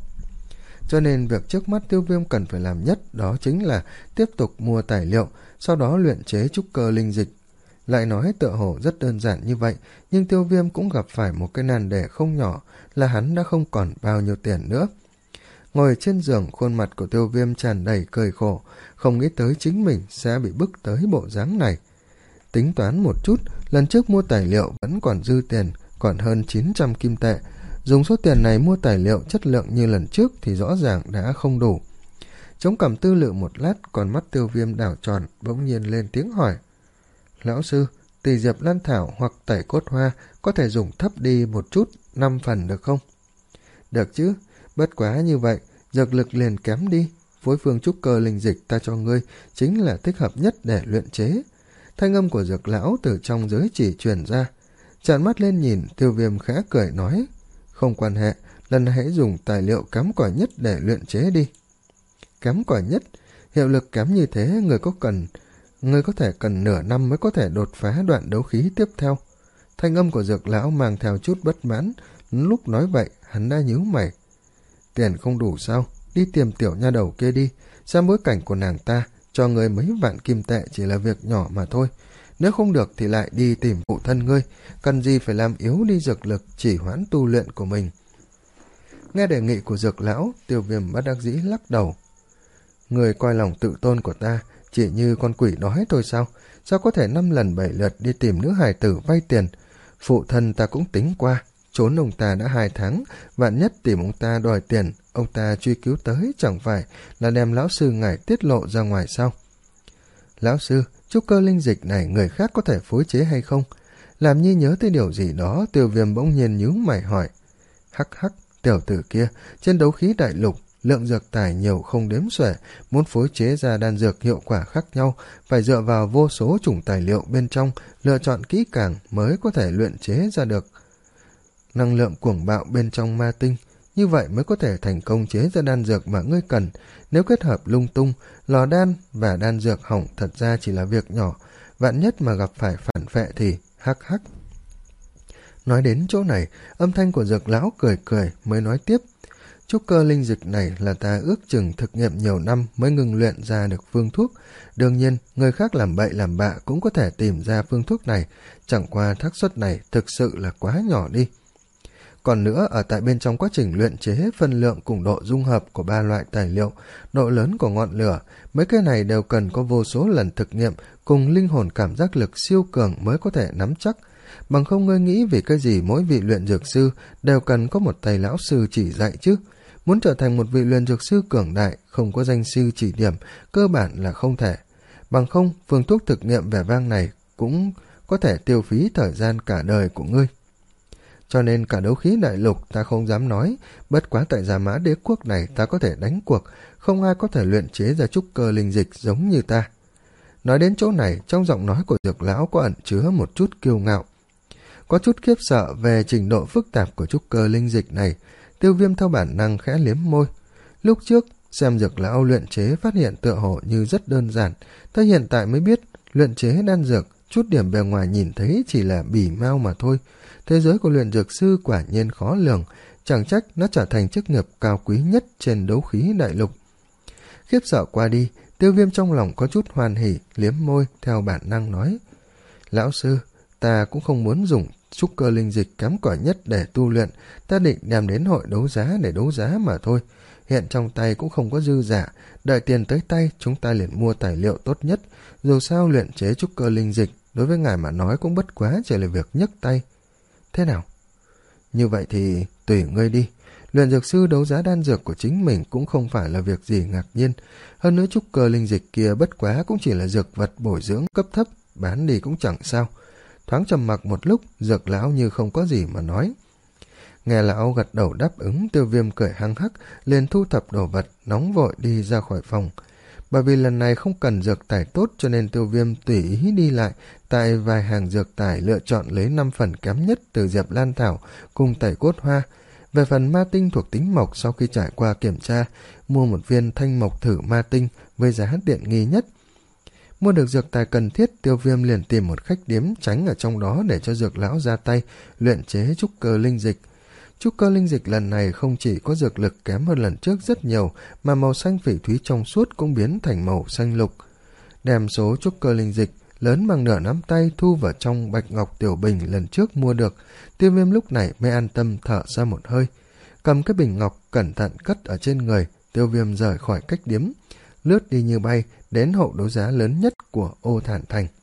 Cho nên việc trước mắt Tiêu Viêm cần phải làm nhất đó chính là tiếp tục mua tài liệu, sau đó luyện chế trúc cơ linh dịch. Lại nói tựa hồ rất đơn giản như vậy, nhưng Tiêu Viêm cũng gặp phải một cái nan đề không nhỏ, là hắn đã không còn bao nhiêu tiền nữa. Ngồi trên giường, khuôn mặt của Tiêu Viêm tràn đầy cười khổ, không nghĩ tới chính mình sẽ bị bức tới bộ dáng này. Tính toán một chút, lần trước mua tài liệu vẫn còn dư tiền, còn hơn chín trăm kim tệ. Dùng số tiền này mua tài liệu chất lượng như lần trước thì rõ ràng đã không đủ. Chống cằm tư lự một lát, còn mắt Tiêu Viêm đảo tròn, bỗng nhiên lên tiếng hỏi: Lão sư, tỷ diệp lan thảo hoặc tẩy cốt hoa có thể dùng thấp đi một chút, năm phần được không? Được chứ, bất quá như vậy, dược lực liền kém đi. Phối phương trúc cơ linh dịch ta cho ngươi chính là thích hợp nhất để luyện chế. Thanh âm của Dược lão từ trong giới chỉ truyền ra. Tràn mắt lên nhìn, Tiêu Viêm khẽ cười nói: Không quan hệ, lần này hãy dùng tài liệu kém cỏi nhất để luyện chế đi. Kém cỏi nhất? Hiệu lực kém như thế, người có cần người có thể cần nửa năm mới có thể đột phá đoạn đấu khí tiếp theo. Thanh âm của Dược lão mang theo chút bất mãn. Lúc nói vậy, hắn đã nhíu mày. Tiền không đủ sao? Đi tìm tiểu nha đầu kia đi. Xem bối cảnh của nàng ta, cho người mấy vạn kim tệ chỉ là việc nhỏ mà thôi. Nếu không được thì lại đi tìm phụ thân ngươi, cần gì phải làm yếu đi dược lực chỉ hoãn tu luyện của mình. Nghe đề nghị của Dược lão, Tiêu Viêm bất đắc dĩ lắc đầu. Người coi lòng tự tôn của ta chỉ như con quỷ đói thôi sao? Sao có thể năm lần bảy lượt đi tìm nữ hài tử vay tiền? Phụ thân ta cũng tính qua, trốn ông ta đã hai tháng, vạn nhất tìm ông ta đòi tiền, ông ta truy cứu tới chẳng phải là đem lão sư ngài tiết lộ ra ngoài sao? Lão sư, trúc cơ linh dịch này người khác có thể phối chế hay không? Làm như nhớ tới điều gì đó, Tiêu Viêm bỗng nhiên nhíu mày hỏi. Hắc hắc, tiểu tử kia, trên đấu khí đại lục, lượng dược tài nhiều không đếm xuể, muốn phối chế ra đan dược hiệu quả khác nhau, phải dựa vào vô số chủng tài liệu bên trong, lựa chọn kỹ càng mới có thể luyện chế ra được năng lượng cuồng bạo bên trong ma tinh. Như vậy mới có thể thành công chế ra đan dược mà ngươi cần. Nếu kết hợp lung tung, lò đan và đan dược hỏng thật ra chỉ là việc nhỏ, vạn nhất mà gặp phải phản phệ thì hắc hắc. Nói đến chỗ này, âm thanh của Dược lão cười cười mới nói tiếp. Trúc cơ linh dịch này là ta ước chừng thực nghiệm nhiều năm mới ngừng luyện ra được phương thuốc. Đương nhiên, người khác làm bậy làm bạ cũng có thể tìm ra phương thuốc này, chẳng qua xác suất này thực sự là quá nhỏ đi. Còn nữa, ở tại bên trong quá trình luyện chế, phân lượng cùng độ dung hợp của ba loại tài liệu, độ lớn của ngọn lửa, mấy cái này đều cần có vô số lần thực nghiệm cùng linh hồn cảm giác lực siêu cường mới có thể nắm chắc. Bằng không ngươi nghĩ vì cái gì mỗi vị luyện dược sư đều cần có một thầy lão sư chỉ dạy chứ? Muốn trở thành một vị luyện dược sư cường đại, không có danh sư chỉ điểm, cơ bản là không thể. Bằng không, phương thuốc thực nghiệm vẻ vang này cũng có thể tiêu phí thời gian cả đời của ngươi. Cho nên cả đấu khí đại lục ta không dám nói, bất quá tại Gia Mã Đế quốc này ta có thể đánh cuộc, không ai có thể luyện chế ra trúc cơ linh dịch giống như ta. Nói đến chỗ này, trong giọng nói của Dược lão có ẩn chứa một chút kiêu ngạo. Có chút khiếp sợ về trình độ phức tạp của trúc cơ linh dịch này, Tiêu Viêm theo bản năng khẽ liếm môi. Lúc trước, xem Dược lão luyện chế phát hiện tựa hồ như rất đơn giản, tới hiện tại mới biết luyện chế đan dược, chút điểm bề ngoài nhìn thấy chỉ là bỉ mau mà thôi. Thế giới của luyện dược sư quả nhiên khó lường, chẳng trách nó trở thành chức nghiệp cao quý nhất trên đấu khí đại lục. Khiếp sợ qua đi, Tiêu Viêm trong lòng có chút hoan hỉ, liếm môi theo bản năng nói. Lão sư, ta cũng không muốn dùng trúc cơ linh dịch kém cỏi nhất để tu luyện, ta định đem đến hội đấu giá để đấu giá mà thôi. Hiện trong tay cũng không có dư giả, đợi tiền tới tay chúng ta liền mua tài liệu tốt nhất. Dù sao luyện chế trúc cơ linh dịch đối với ngài mà nói cũng bất quá chỉ là việc nhấc tay. Thế nào? Như vậy thì tùy ngươi đi. Luyện dược sư đấu giá đan dược của chính mình cũng không phải là việc gì ngạc nhiên. Hơn nữa trúc cơ linh dịch kia bất quá cũng chỉ là dược vật bồi dưỡng cấp thấp, bán đi cũng chẳng sao. Thoáng trầm mặc một lúc, Dược lão như không có gì mà nói. Nghe lão gật đầu đáp ứng, Tiêu Viêm cười hăng hắc, liền thu thập đồ vật, nóng vội đi ra khỏi phòng. Bởi vì lần này không cần dược tài tốt cho nên Tiêu Viêm tùy ý đi lại, tại vài hàng dược tài lựa chọn lấy năm phần kém nhất từ Diệp Lan Thảo cùng tẩy cốt hoa. Về phần ma tinh thuộc tính mộc, sau khi trải qua kiểm tra, mua một viên thanh mộc thử ma tinh với giá tiện nghi nhất. Mua được dược tài cần thiết, Tiêu Viêm liền tìm một khách điếm tránh ở trong đó để cho Dược lão ra tay luyện chế trúc cơ linh dịch. Trúc cơ linh dịch lần này không chỉ có dược lực kém hơn lần trước rất nhiều, mà màu xanh phỉ thúy trong suốt cũng biến thành màu xanh lục. Đem số trúc cơ linh dịch lớn bằng nửa nắm tay thu vào trong bạch ngọc tiểu bình lần trước mua được, Tiêu Viêm lúc này mới an tâm thở ra một hơi. Cầm cái bình ngọc cẩn thận cất ở trên người, Tiêu Viêm rời khỏi khách điếm, lướt đi như bay đến hậu đấu giá lớn nhất của Ô Thản Thành.